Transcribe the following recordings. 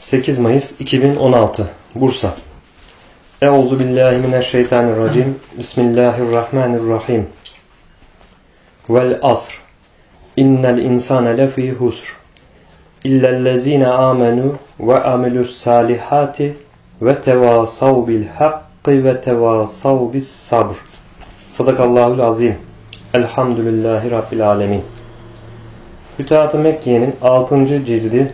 8 Mayıs 2016 Bursa. Euzubillahimineşşeytanirracim. Bismillahirrahmanirrahim. Vel asr. İnnel insane lefî husr. İllellezîne âmenû ve amilus salihati ve tevâsav bil hakkı ve tevâsav bis sabr. Sadakallahul azim. Elhamdülillahi Rabbil alemin. Fütuhat-ı Mekke'nin 6. cildi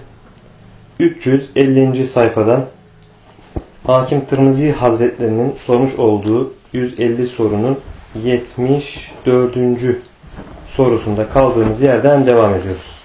350. sayfadan Hakim Tirmizi Hazretlerinin sormuş olduğu 150 sorunun 74. sorusunda kaldığımız yerden devam ediyoruz.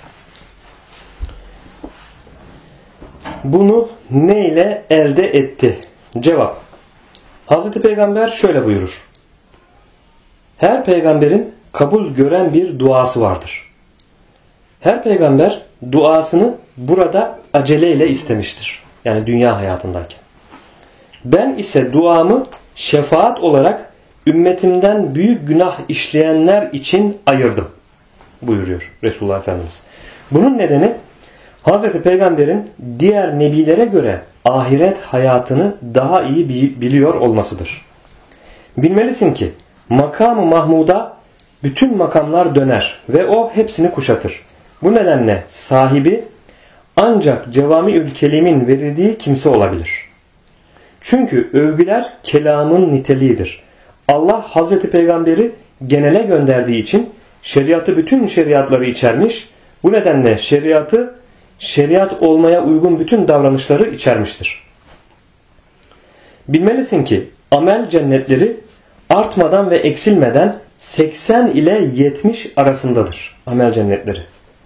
Bunu ne ile elde etti? Cevap. Hazreti Peygamber şöyle buyurur. Her peygamberin kabul gören bir duası vardır. Her peygamber duasını burada aceleyle istemiştir. Yani dünya hayatındayken. Ben ise duamı şefaat olarak ümmetimden büyük günah işleyenler için ayırdım buyuruyor Resulullah Efendimiz. Bunun nedeni Hazreti Peygamber'in diğer nebilere göre ahiret hayatını daha iyi biliyor olmasıdır. Bilmelisin ki makam-ı Mahmud'a bütün makamlar döner ve o hepsini kuşatır. Bu nedenle sahibi ancak Cevamiül Kelim'in verildiği kimse olabilir. Çünkü övgüler kelamın niteliğidir. Allah Hazreti Peygamber'i genele gönderdiği için şeriatı bütün şeriatları içermiş. Bu nedenle şeriat olmaya uygun bütün davranışları içermiştir. Bilmelisin ki amel cennetleri artmadan ve eksilmeden 80 ile 70 arasındadır. Amel cennetleri.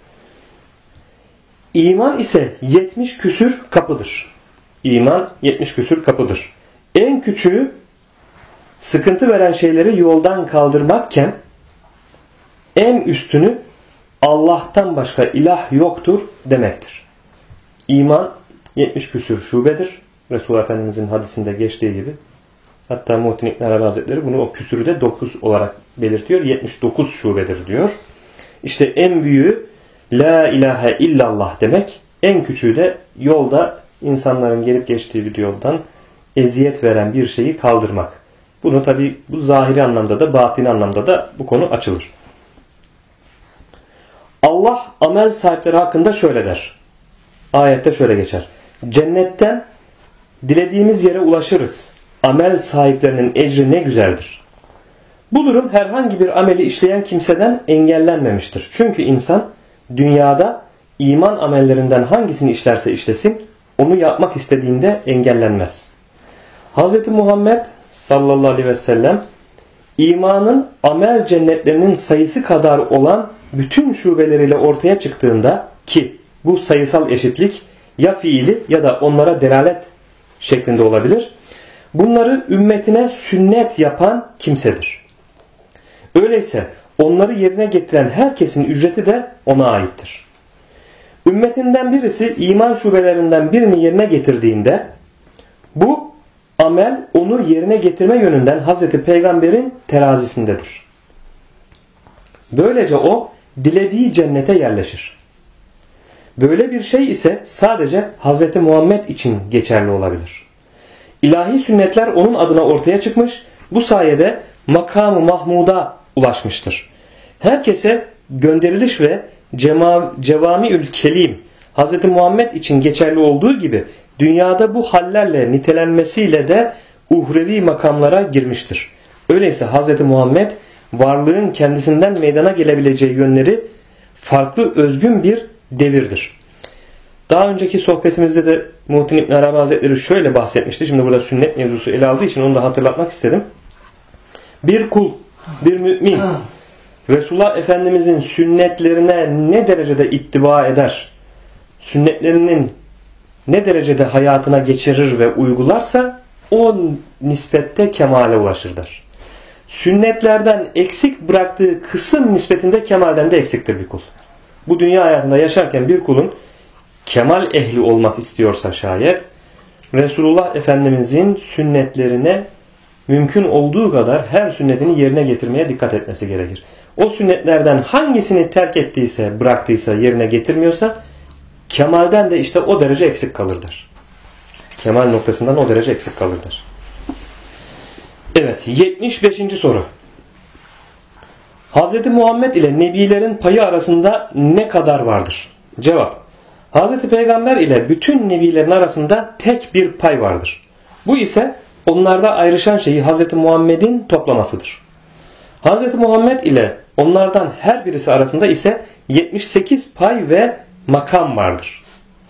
İman ise 70 küsür kapıdır. İman 70 küsür kapıdır. En küçüğü sıkıntı veren şeyleri yoldan kaldırmakken en üstünü Allah'tan başka ilah yoktur demektir. İman 70 küsür şubedir. Resulullah Efendimizin hadisinde geçtiği gibi. Hatta Muhittin İbn Arabi Hazretleri bunu o küsürü de 9 olarak belirtiyor. 79 şubedir diyor. İşte en büyüğü La ilahe illallah demek. En küçüğü de yolda insanların gelip geçtiği bir yoldan eziyet veren bir şeyi kaldırmak. Bunu tabi bu zahiri anlamda da batini anlamda da bu konu açılır. Allah amel sahipleri hakkında şöyle der. Ayette şöyle geçer. Cennetten dilediğimiz yere ulaşırız. Amel sahiplerinin ecri ne güzeldir. Bu durum herhangi bir ameli işleyen kimseden engellenmemiştir. Çünkü insan dünyada iman amellerinden hangisini işlerse işlesin onu yapmak istediğinde engellenmez. Hz. Muhammed sallallahu aleyhi ve sellem imanın amel cennetlerinin sayısı kadar olan bütün şubeleriyle ortaya çıktığında ki bu sayısal eşitlik ya fiili ya da onlara delalet şeklinde olabilir. Bunları ümmetine sünnet yapan kimsedir. Öyleyse onları yerine getiren herkesin ücreti de ona aittir. Ümmetinden birisi iman şubelerinden birini yerine getirdiğinde bu amel onu yerine getirme yönünden Hazreti Peygamber'in terazisindedir. Böylece o dilediği cennete yerleşir. Böyle bir şey ise sadece Hazreti Muhammed için geçerli olabilir. İlahi sünnetler onun adına ortaya çıkmış, bu sayede makam-ı Mahmud'a ulaşmıştır. Herkese gönderiliş ve Cevamiül Kelim Hz. Muhammed için geçerli olduğu gibi dünyada bu hallerle nitelenmesiyle de uhrevi makamlara girmiştir. Öyleyse Hz. Muhammed varlığın kendisinden meydana gelebileceği yönleri farklı özgün bir devirdir. Daha önceki sohbetimizde de Muhittin İbn Arabi Hazretleri şöyle bahsetmişti. Şimdi burada sünnet mevzusu ele aldığı için onu da hatırlatmak istedim. Bir kul, bir mümin Resulullah Efendimizin sünnetlerine ne derecede ittiba eder, sünnetlerinin ne derecede hayatına geçirir ve uygularsa o nispette kemale ulaşır der. Sünnetlerden eksik bıraktığı kısım nispetinde kemalden de eksiktir bir kul. Bu dünya hayatında yaşarken bir kulun kemal ehli olmak istiyorsa şayet Resulullah Efendimizin sünnetlerine mümkün olduğu kadar her sünnetini yerine getirmeye dikkat etmesi gerekir. O sünnetlerden hangisini terk ettiyse, bıraktıysa, yerine getirmiyorsa kemalden de işte o derece eksik kalır der. Kemal noktasından o derece eksik kalır der. Evet, 75. soru. Hz. Muhammed ile Nebilerin payı arasında ne kadar vardır? Cevap. Hz. Peygamber ile bütün Nebilerin arasında tek bir pay vardır. Bu ise onlarda ayrışan şeyi Hz. Muhammed'in toplamasıdır. Hz. Muhammed ile onlardan her birisi arasında ise 78 pay ve makam vardır.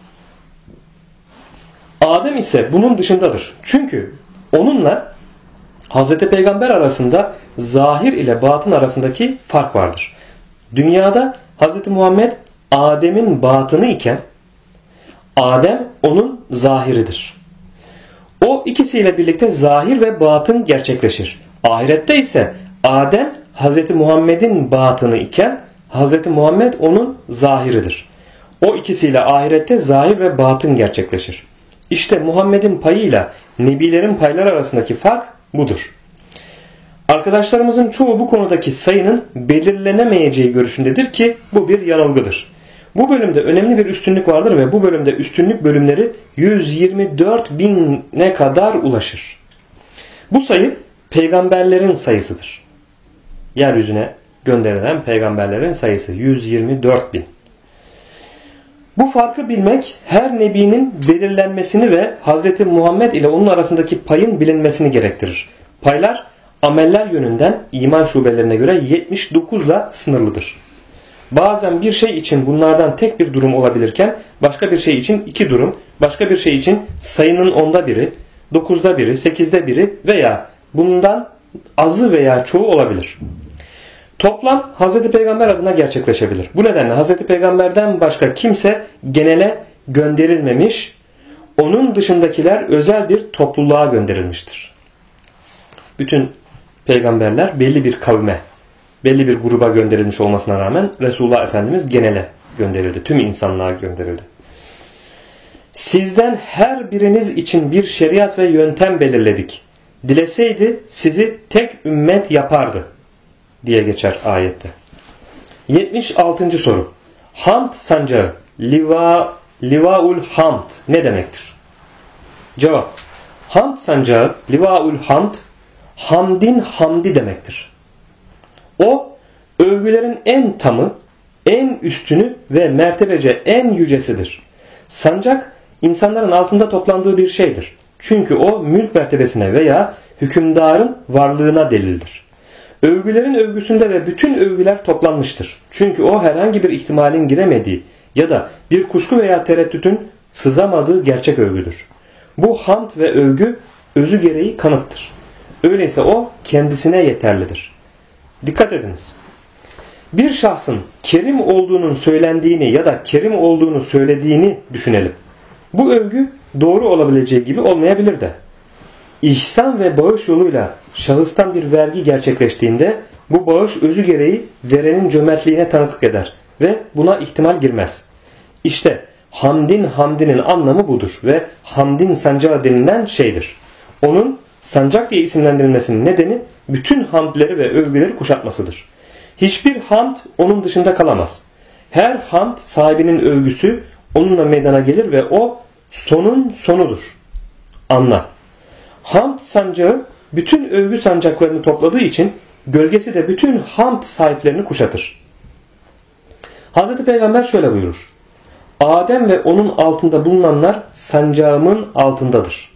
Adem ise bunun dışındadır. Çünkü onunla Hz. Peygamber arasında zahir ile batın arasındaki fark vardır. Dünyada Hz. Muhammed Adem'in batını iken Adem onun zahiridir. O ikisiyle birlikte zahir ve batın gerçekleşir. Ahirette ise Adem Hz. Muhammed'in batını iken Hz. Muhammed onun zahiridir. O ikisiyle ahirette zahir ve batın gerçekleşir. İşte Muhammed'in payıyla Nebilerin payları arasındaki fark budur. Arkadaşlarımızın çoğu bu konudaki sayının belirlenemeyeceği görüşündedir ki bu bir yanılgıdır. Bu bölümde önemli bir üstünlük vardır ve bu bölümde üstünlük bölümleri 124.000'e kadar ulaşır. Bu sayı peygamberlerin sayısıdır. Yeryüzüne gönderilen peygamberlerin sayısı 124.000. Bu farkı bilmek her nebinin belirlenmesini ve Hz. Muhammed ile onun arasındaki payın bilinmesini gerektirir. Paylar ameller yönünden iman şubelerine göre 79 ile sınırlıdır. Bazen bir şey için bunlardan tek bir durum olabilirken başka bir şey için 2 durum, başka bir şey için sayının 10'da biri, 9'da biri, 8'de biri veya bundan azı veya çoğu olabilir. Toplam Hz. Peygamber adına gerçekleşebilir. Bu nedenle Hz. Peygamber'den başka kimse genele gönderilmemiş, onun dışındakiler özel bir topluluğa gönderilmiştir. Bütün peygamberler belli bir kavme, belli bir gruba gönderilmiş olmasına rağmen Resulullah Efendimiz genele gönderildi. Tüm insanlığa gönderildi. Sizden her biriniz için bir şeriat ve yöntem belirledik. Dileseydi sizi tek ümmet yapardı diye geçer ayette. 76. soru. Hamd sancağı, livaul hamd ne demektir? Cevap. Hamd sancağı, livaul hamd, hamdin hamdi demektir. O, övgülerin en tamı, en üstünü ve mertebece en yücesidir. Sancak, insanların altında toplandığı bir şeydir. Çünkü o mülk mertebesine veya hükümdarın varlığına delildir. Övgülerin övgüsünde ve bütün övgüler toplanmıştır. Çünkü o herhangi bir ihtimalin giremediği ya da bir kuşku veya tereddütün sızamadığı gerçek övgüdür. Bu hamd ve övgü özü gereği kanıttır. Öyleyse o kendisine yeterlidir. Dikkat ediniz. Bir şahsın kerim olduğunun söylendiğini ya da kerim olduğunu söylediğini düşünelim. Bu övgü doğru olabileceği gibi olmayabilir de. İhsan ve bağış yoluyla şahıstan bir vergi gerçekleştiğinde bu bağış özü gereği verenin cömertliğine tanıklık eder ve buna ihtimal girmez. İşte hamdinin anlamı budur ve hamdin sancağı denilen şeydir. Onun sancak diye isimlendirilmesinin nedeni bütün hamdleri ve övgüleri kuşatmasıdır. Hiçbir hamd onun dışında kalamaz. Her hamd sahibinin övgüsü onunla meydana gelir ve o sonun sonudur. Anla. Hamd sancağı bütün övgü sancaklarını topladığı için gölgesi de bütün hamd sahiplerini kuşatır. Hz. Peygamber şöyle buyurur. Adem ve onun altında bulunanlar sancağımın altındadır.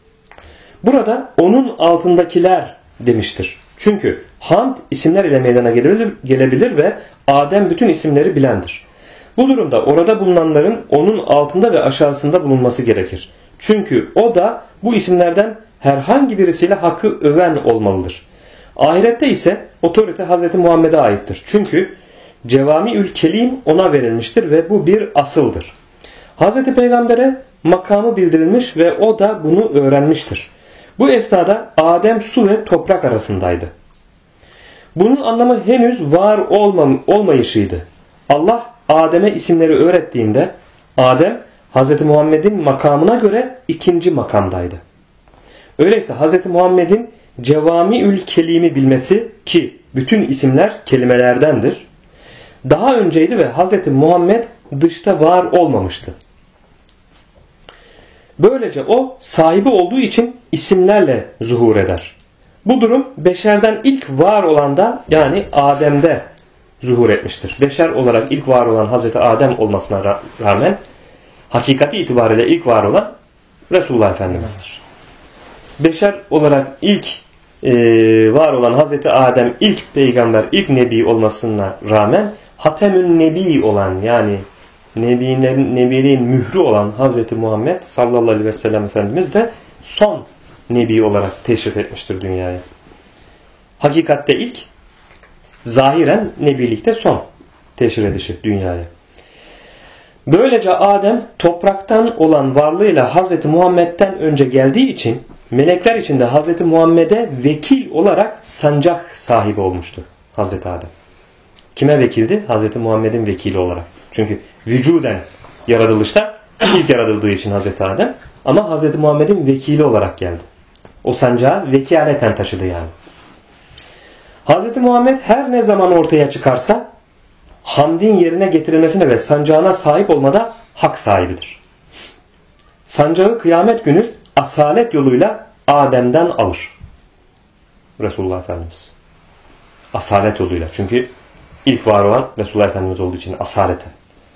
Burada onun altındakiler demiştir. Çünkü hamd isimler ile meydana gelebilir ve Adem bütün isimleri bilendir. Bu durumda orada bulunanların onun altında ve aşağısında bulunması gerekir. Çünkü o da bu isimlerden herhangi birisiyle hakkı öven olmalıdır. Ahirette ise otorite Hz. Muhammed'e aittir. Çünkü Cevamiül Kelim ona verilmiştir ve bu bir asıldır. Hz. Peygamber'e makamı bildirilmiş ve o da bunu öğrenmiştir. Bu esnada Adem su ve toprak arasındaydı. Bunun anlamı henüz var olmayışıydı. Allah Adem'e isimleri öğrettiğinde Adem Hz. Muhammed'in makamına göre ikinci makamdaydı. Öyleyse Hz. Muhammed'in Cevamiül Kelim'i bilmesi ki bütün isimler kelimelerdendir. Daha önceydi ve Hz. Muhammed dışta var olmamıştı. Böylece o sahibi olduğu için isimlerle zuhur eder. Bu durum beşerden ilk var olanda yani Adem'de zuhur etmiştir. Beşer olarak ilk var olan Hazreti Adem olmasına rağmen hakikati itibariyle ilk var olan Resulullah Efendimiz'dir. Beşer olarak ilk var olan Hazreti Adem ilk peygamber, ilk nebi olmasına rağmen Hatemün Nebi olan yani Nebiliğin mührü olan Hazreti Muhammed sallallahu aleyhi ve sellem Efendimiz de son nebi olarak teşrif etmiştir dünyaya. Hakikatte ilk, zahiren nebilikte son teşrif edişi dünyaya. Böylece Adem topraktan olan varlığıyla Hazreti Muhammed'den önce geldiği için melekler içinde Hazreti Muhammed'e vekil olarak sancak sahibi olmuştu Hazreti Adem. Kime vekildi? Hazreti Muhammed'in vekili olarak. Çünkü vücuden yaratılışta ilk yaratıldığı için Hazreti Adem ama Hazreti Muhammed'in vekili olarak geldi. O sancağı vekaleten taşıdı yani. Hazreti Muhammed her ne zaman ortaya çıkarsa hamdin yerine getirilmesine ve sancağına sahip olmada hak sahibidir. Sancağı kıyamet günü asalet yoluyla Adem'den alır. Resulullah Efendimiz. Asalet yoluyla. Çünkü ilk var olan Resulullah Efendimiz olduğu için asaleten.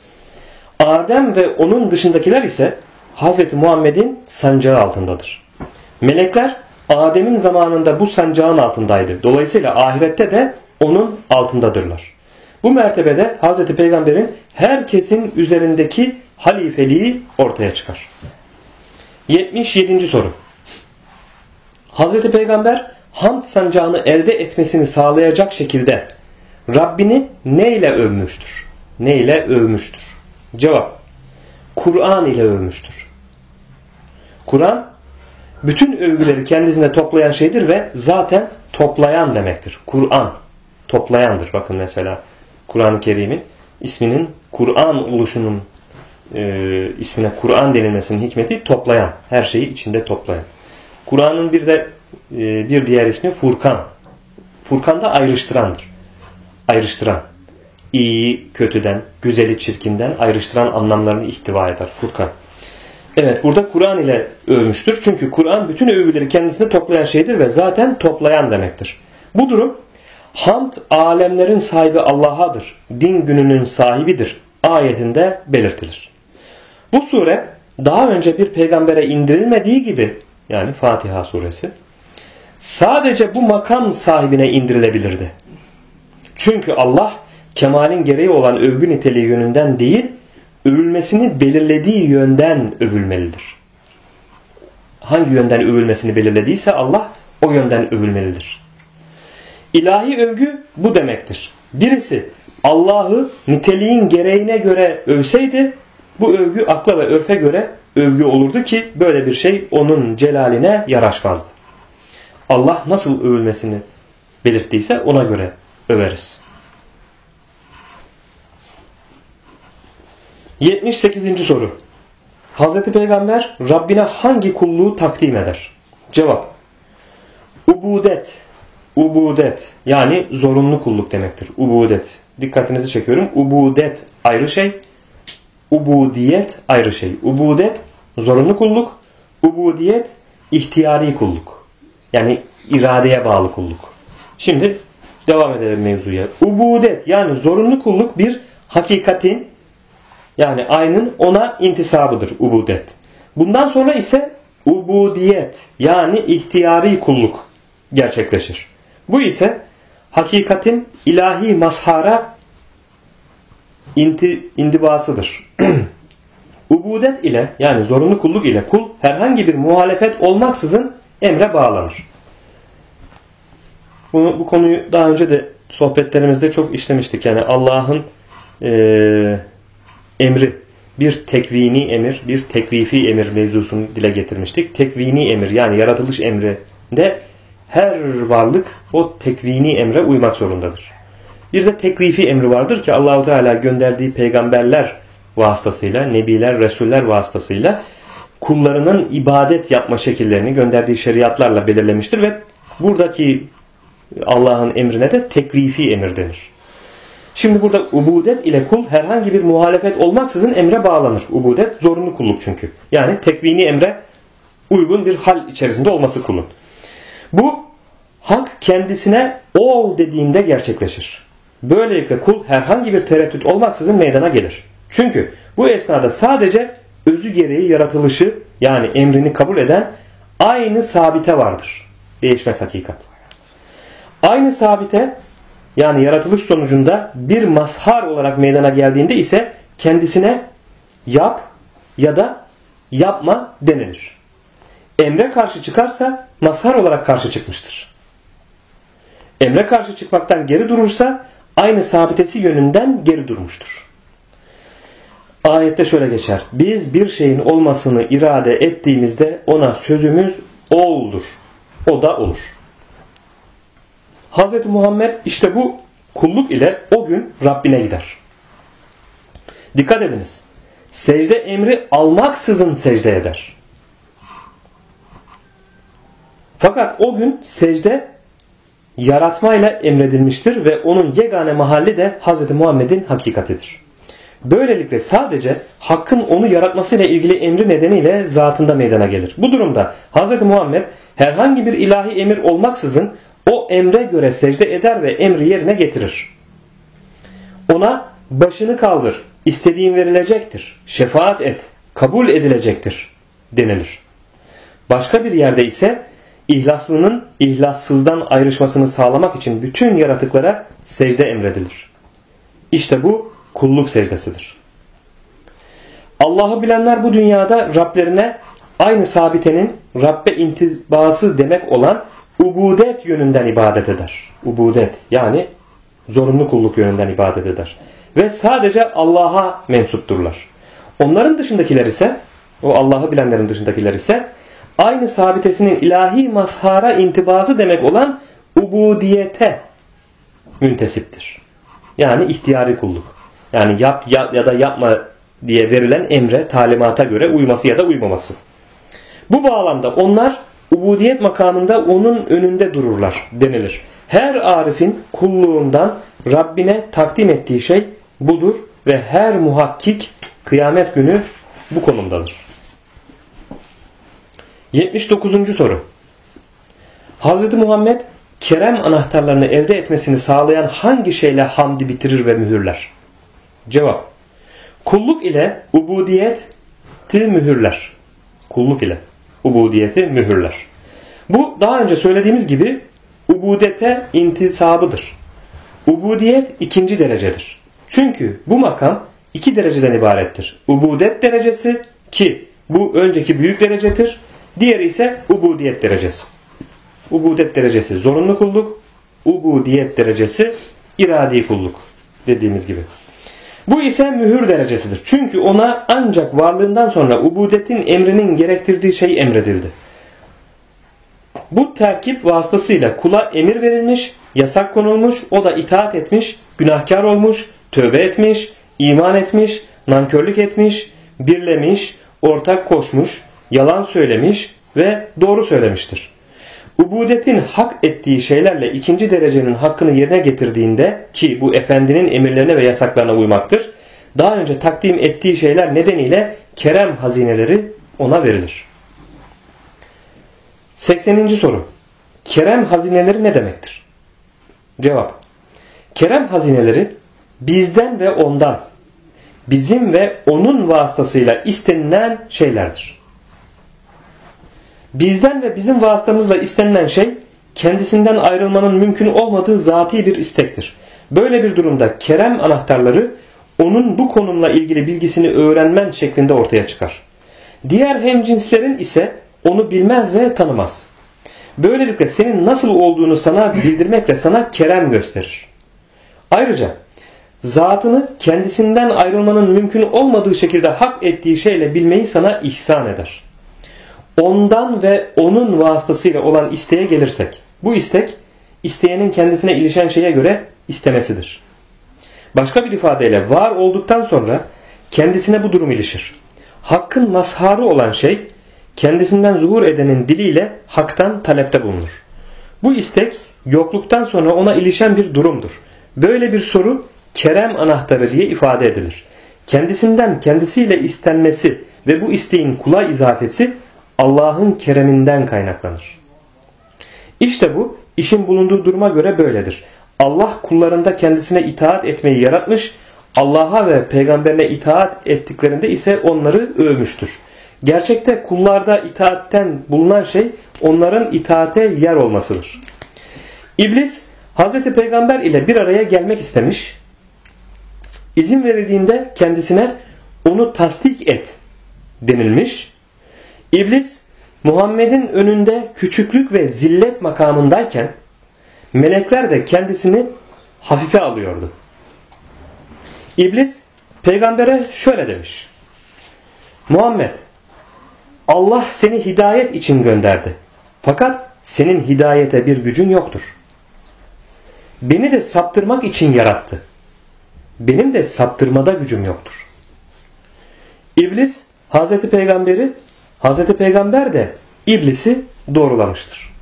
Adem ve onun dışındakiler ise Hazreti Muhammed'in sancağı altındadır. Melekler Adem'in zamanında bu sancağın altındaydı. Dolayısıyla ahirette de onun altındadırlar. Bu mertebede Hazreti Peygamber'in herkesin üzerindeki halifeliği ortaya çıkar. 77. soru. Hazreti Peygamber hamd sancağını elde etmesini sağlayacak şekilde Rabbini neyle övmüştür? Neyle övmüştür? Cevap. Kur'an ile övmüştür. Kur'an bütün övgüleri kendisine toplayan şeydir ve zaten toplayan demektir. Kur'an toplayandır. Bakın mesela Kur'an-ı Kerim'in isminin Kur'an oluşunun ismine Kur'an denilmesinin hikmeti toplayan. Her şeyi içinde toplayan. Kur'an'ın bir diğer ismi Furkan. Furkan da ayrıştırandır. Ayrıştıran. İyiyi kötüden, güzeli çirkinden ayrıştıran anlamlarını ihtiva eder. Furkan. Evet, burada Kur'an ile övmüştür. Çünkü Kur'an bütün övgüleri kendisine toplayan şeydir ve zaten toplayan demektir. Bu durum hamd alemlerin sahibi Allah'adır. Din gününün sahibidir. Ayetinde belirtilir. Bu sure daha önce bir peygambere indirilmediği gibi yani Fatiha suresi sadece bu makam sahibine indirilebilirdi. Çünkü Allah kemalin gereği olan övgü niteliği yönünden değil, övülmesini belirlediği yönden övülmelidir. Hangi yönden övülmesini belirlediyse Allah o yönden övülmelidir. İlahi övgü bu demektir. Birisi Allah'ı niteliğin gereğine göre övseydi bu övgü akla ve örfe göre övgü olurdu ki böyle bir şey onun celaline yaraşmazdı. Allah nasıl övülmesini belirttiyse ona göre överiz. 78. soru. Hazreti Peygamber Rabbine hangi kulluğu takdim eder? Cevap. Ubudet. Ubudet yani zorunlu kulluk demektir. Ubudet. Dikkatinizi çekiyorum. Ubudet ayrı şey. Ubudiyet ayrı şey. Ubudet zorunlu kulluk. Ubudiyet ihtiyari kulluk. Yani iradeye bağlı kulluk. Şimdi devam edelim mevzuya. Ubudet yani zorunlu kulluk bir hakikatin yani aynın ona intisabıdır ubudet. Bundan sonra ise ubudiyet yani ihtiyari kulluk gerçekleşir. Bu ise hakikatin ilahi mazhara indibasıdır. Ubudet ile yani zorunlu kulluk ile kul herhangi bir muhalefet olmaksızın emre bağlanır. Bu konuyu daha önce de sohbetlerimizde çok işlemiştik. Yani Allah'ın emri bir tekvini emir, bir teklifi emir mevzusunu dile getirmiştik. Tekvini emir yani yaratılış emrinde her varlık o tekvini emre uymak zorundadır. Bir de teklifi emri vardır ki Allahu Teala gönderdiği peygamberler vasıtasıyla, nebiler, resuller vasıtasıyla kullarının ibadet yapma şekillerini gönderdiği şeriatlarla belirlemiştir ve buradaki Allah'ın emrine de teklifi emir denir. Şimdi burada ubudet ile kul herhangi bir muhalefet olmaksızın emre bağlanır. Ubudet zorunlu kulluk çünkü. Yani tekvini emre uygun bir hal içerisinde olması kulun. Bu hak kendisine ol dediğinde gerçekleşir. Böylelikle kul herhangi bir tereddüt olmaksızın meydana gelir. Çünkü bu esnada sadece özü gereği yaratılışı yani emrini kabul eden aynı sabite vardır. Değişmez hakikat. Aynı sabite yani yaratılış sonucunda bir mazhar olarak meydana geldiğinde ise kendisine yap ya da yapma denilir. Emre karşı çıkarsa mazhar olarak karşı çıkmıştır. Emre karşı çıkmaktan geri durursa aynı sabitesi yönünden geri durmuştur. Ayette şöyle geçer. Biz bir şeyin olmasını irade ettiğimizde ona sözümüz ol'dur. O da olur. Hz. Muhammed işte bu kulluk ile o gün Rabbine gider. Dikkat ediniz. Secde emri almaksızın secde eder. Fakat o gün secde yaratmayla emredilmiştir ve onun yegane mahalli de Hz. Muhammed'in hakikatidir. Böylelikle sadece Hakk'ın onu yaratmasıyla ilgili emri nedeniyle zatında meydana gelir. Bu durumda Hz. Muhammed herhangi bir ilahi emir olmaksızın o emre göre secde eder ve emri yerine getirir. Ona başını kaldır, istediğin verilecektir, şefaat et, kabul edilecektir denilir. Başka bir yerde ise İhlaslının ihlassızdan ayrışmasını sağlamak için bütün yaratıklara secde emredilir. İşte bu kulluk secdesidir. Allah'ı bilenler bu dünyada Rablerine aynı sabitenin Rabbe intibası demek olan ubudet yönünden ibadet eder. Ubudet yani zorunlu kulluk yönünden ibadet eder. Ve sadece Allah'a mensupturlar. Onların dışındakiler ise, o Allah'ı bilenlerin dışındakiler ise aynı sabitesinin ilahi mazhara intibası demek olan ubudiyete müntesiptir. Yani ihtiyari kulluk. Yani yap ya da yapma diye verilen emre, talimata göre uyması ya da uymaması. Bu bağlamda onlar ubudiyet makamında onun önünde dururlar denilir. Her arifin kulluğundan Rabbine takdim ettiği şey budur ve her muhakkik kıyamet günü bu konumdadır. 79. soru. Hz. Muhammed kerem anahtarlarını elde etmesini sağlayan hangi şeyle hamdi bitirir ve mühürler? Cevap. Kulluk ile ubudiyeti mühürler. Kulluk ile ubudiyeti mühürler. Bu daha önce söylediğimiz gibi ubudete intisabıdır. Ubudiyet ikinci derecedir. Çünkü bu makam iki dereceden ibarettir. Ubudet derecesi ki bu önceki büyük derecedir. Diğeri ise ubudiyet derecesi. Ubudet derecesi zorunlu kulluk, ubudiyet derecesi iradi kulluk dediğimiz gibi. Bu ise mühür derecesidir. Çünkü ona ancak varlığından sonra ubudetin emrinin gerektirdiği şey emredildi. Bu terkip vasıtasıyla kula emir verilmiş, yasak konulmuş, o da itaat etmiş, günahkar olmuş, tövbe etmiş, iman etmiş, nankörlük etmiş, birlemiş, ortak koşmuş, yalan söylemiş ve doğru söylemiştir. Ubudetin hak ettiği şeylerle ikinci derecenin hakkını yerine getirdiğinde ki bu efendinin emirlerine ve yasaklarına uymaktır, daha önce takdim ettiği şeyler nedeniyle kerem hazineleri ona verilir. 80. soru. Kerem hazineleri ne demektir? Cevap. Kerem hazineleri bizden ve ondan, bizim ve onun vasıtasıyla istenilen şeylerdir. Bizden ve bizim vasıtamızla istenilen şey kendisinden ayrılmanın mümkün olmadığı zati bir istektir. Böyle bir durumda kerem anahtarları onun bu konumla ilgili bilgisini öğrenmen şeklinde ortaya çıkar. Diğer hemcinslerin ise onu bilmez ve tanımaz. Böylelikle senin nasıl olduğunu sana bildirmekle sana kerem gösterir. Ayrıca zatını kendisinden ayrılmanın mümkün olmadığı şekilde hak ettiği şeyle bilmeyi sana ihsan eder. Ondan ve onun vasıtasıyla olan isteğe gelirsek, bu istek, isteyenin kendisine ilişen şeye göre istemesidir. Başka bir ifadeyle var olduktan sonra kendisine bu durum ilişir. Hakkın mazharı olan şey, kendisinden zuhur edenin diliyle haktan talepte bulunur. Bu istek, yokluktan sonra ona ilişen bir durumdur. Böyle bir soru, kerem anahtarı diye ifade edilir. Kendisinden kendisiyle istenmesi ve bu isteğin kula izafesi Allah'ın kereminden kaynaklanır. İşte bu işin bulunduğu duruma göre böyledir. Allah kullarında kendisine itaat etmeyi yaratmış, Allah'a ve peygamberine itaat ettiklerinde ise onları övmüştür. Gerçekte kullarda itaatten bulunan şey onların itaate yer olmasıdır. İblis Hazreti Peygamber ile bir araya gelmek istemiş. İzin verildiğinde kendisine onu tasdik et denilmiş. İblis Muhammed'in önünde küçüklük ve zillet makamındayken melekler de kendisini hafife alıyordu. İblis peygambere şöyle demiş: Muhammed, Allah seni hidayet için gönderdi. Fakat senin hidayete bir gücün yoktur. Beni de saptırmak için yarattı. Benim de saptırmada gücüm yoktur. İblis Hazreti Peygamber de İblisi doğrulamıştır.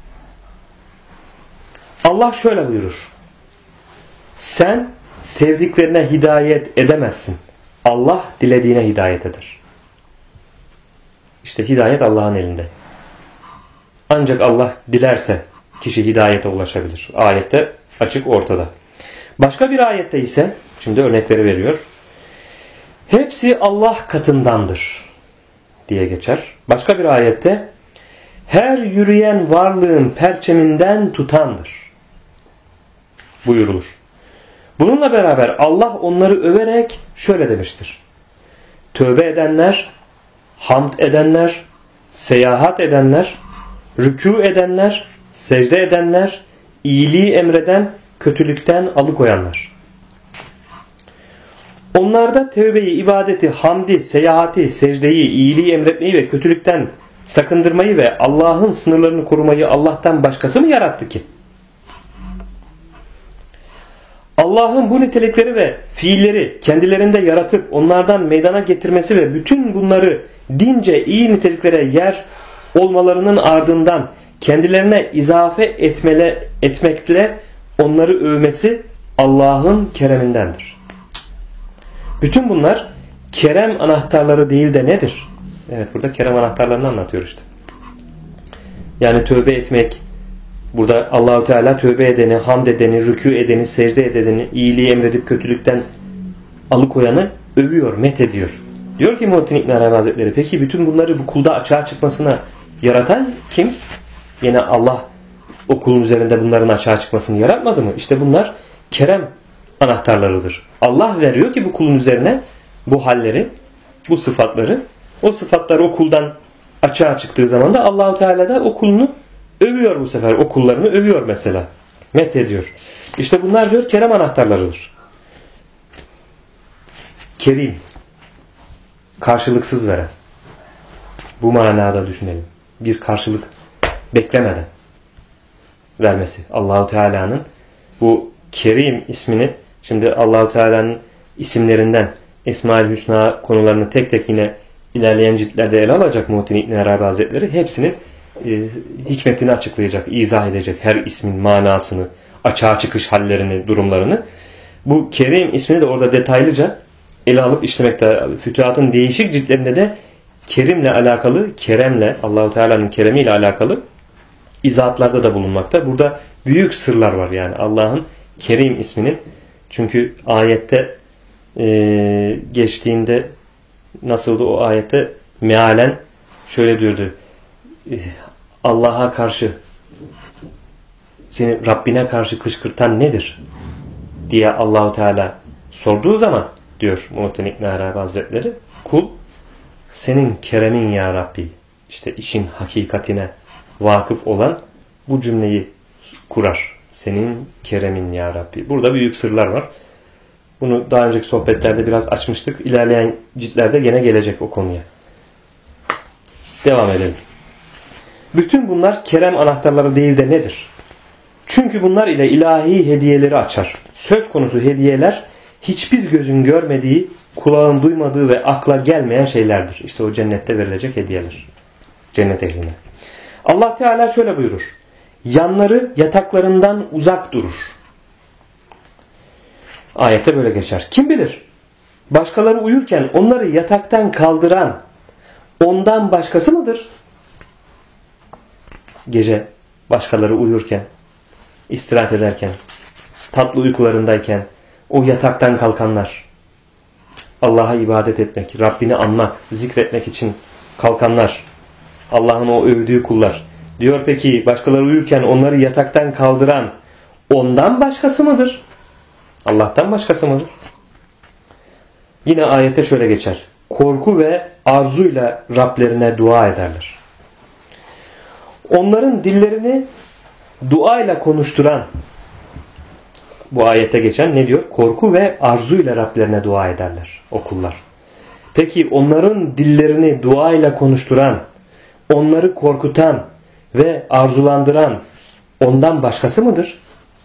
Allah şöyle buyurur: sen sevdiklerine hidayet edemezsin. Allah dilediğine hidayet eder. İşte hidayet Allah'ın elinde. Ancak Allah dilerse kişi hidayete ulaşabilir. Ayette açık ortada. Başka bir ayette ise, şimdi örnekleri veriyor, hepsi Allah katındandır diye geçer. Başka bir ayette her yürüyen varlığın perçeminden tutandır buyurulur. Bununla beraber Allah onları överek şöyle demiştir: tövbe edenler, hamd edenler, seyahat edenler, rükû edenler, secde edenler, iyiliği emreden, kötülükten alıkoyanlar. Onlarda tevbeyi, ibadeti, hamdi, seyahati, secdeyi, iyiliği emretmeyi ve kötülükten sakındırmayı ve Allah'ın sınırlarını korumayı Allah'tan başkası mı yarattı ki? Allah'ın bu nitelikleri ve fiilleri kendilerinde yaratıp onlardan meydana getirmesi ve bütün bunları dince iyi niteliklere yer olmalarının ardından kendilerine izafe etmekle onları övmesi Allah'ın keremindendir. Bütün bunlar kerem anahtarları değil de nedir? Evet, burada kerem anahtarlarını anlatıyor işte. Yani tövbe etmek, burada Allah-u Teala tövbe edeni, hamd edeni, rükû edeni, secde edeni, iyiliği emredip kötülükten alıkoyanı övüyor, methediyor. Diyor ki Muhittin İbn Arabi Hazretleri, peki bütün bunları bu kulda açığa çıkmasına yaratan kim? Yine Allah o kulun üzerinde bunların açığa çıkmasını yaratmadı mı? İşte bunlar kerem anahtarlarıdır. Allah veriyor ki bu kulun üzerine bu halleri, bu sıfatları, o sıfatlar o kuldan açığa çıktığı zaman da Allah-u Teala da o kulunu övüyor bu sefer. O kullarını övüyor mesela. Methediyor. İşte bunlar diyor kerem anahtarlarıdır. Kerim. Karşılıksız veren. Bu manada düşünelim. Bir karşılık beklemeden vermesi. Allah-u Teala'nın bu Kerim ismini, şimdi Allah-u Teala'nın isimlerinden Esma-ül Hüsna konularını tek tek yine ilerleyen ciltlerde ele alacak Muhittin İbn Arabi Hazretleri. Hepsinin hikmetini açıklayacak, izah edecek her ismin manasını, açığa çıkış hallerini, durumlarını. Bu Kerim ismini de orada detaylıca ele alıp işlemekte. Fütuhatın değişik ciltlerinde de Kerim'le alakalı, Kerem'le, Allah-u Teala'nın keremiyle alakalı izahatlarda da bulunmakta. Burada büyük sırlar var yani Allah'ın Kerim isminin. Çünkü ayette geçtiğinde nasıldı o ayette? Mealen şöyle diyordu: Allah'a karşı, seni Rabbine karşı kışkırtan nedir diye Allah-u Teala sorduğu zaman diyor Muhittin İbn Arabi Hazretleri, kul senin keremin ya Rabbi, işte işin hakikatine vakıf olan bu cümleyi kurar. Senin keremin ya Rabbi. Burada büyük sırlar var. Bunu daha önceki sohbetlerde biraz açmıştık. İlerleyen ciltlerde gene gelecek o konuya. Devam edelim. Bütün bunlar kerem anahtarları değil de nedir? Çünkü bunlar ile ilahi hediyeleri açar. Söz konusu hediyeler hiçbir gözün görmediği, kulağın duymadığı ve akla gelmeyen şeylerdir. İşte o cennette verilecek hediyeler. Cennet ehline. Allah Teala şöyle buyurur: yanları yataklarından uzak durur. Ayette böyle geçer. Kim bilir? Başkaları uyurken onları yataktan kaldıran ondan başkası mıdır? Gece başkaları uyurken, istirahat ederken, tatlı uykularındayken o yataktan kalkanlar, Allah'a ibadet etmek, Rabbini anmak, zikretmek için kalkanlar, Allah'ın o övdüğü kullar. Diyor peki başkaları uyurken onları yataktan kaldıran ondan başkası mıdır? Allah'tan başkası mıdır? Yine ayette şöyle geçer. Korku ve arzuyla Rablerine dua ederler. Onların dillerini duayla konuşturan, bu ayette geçen ne diyor? Korku ve arzuyla Rablerine dua ederler o kullar. Peki onların dillerini duayla konuşturan, onları korkutan ve arzulandıran ondan başkası mıdır?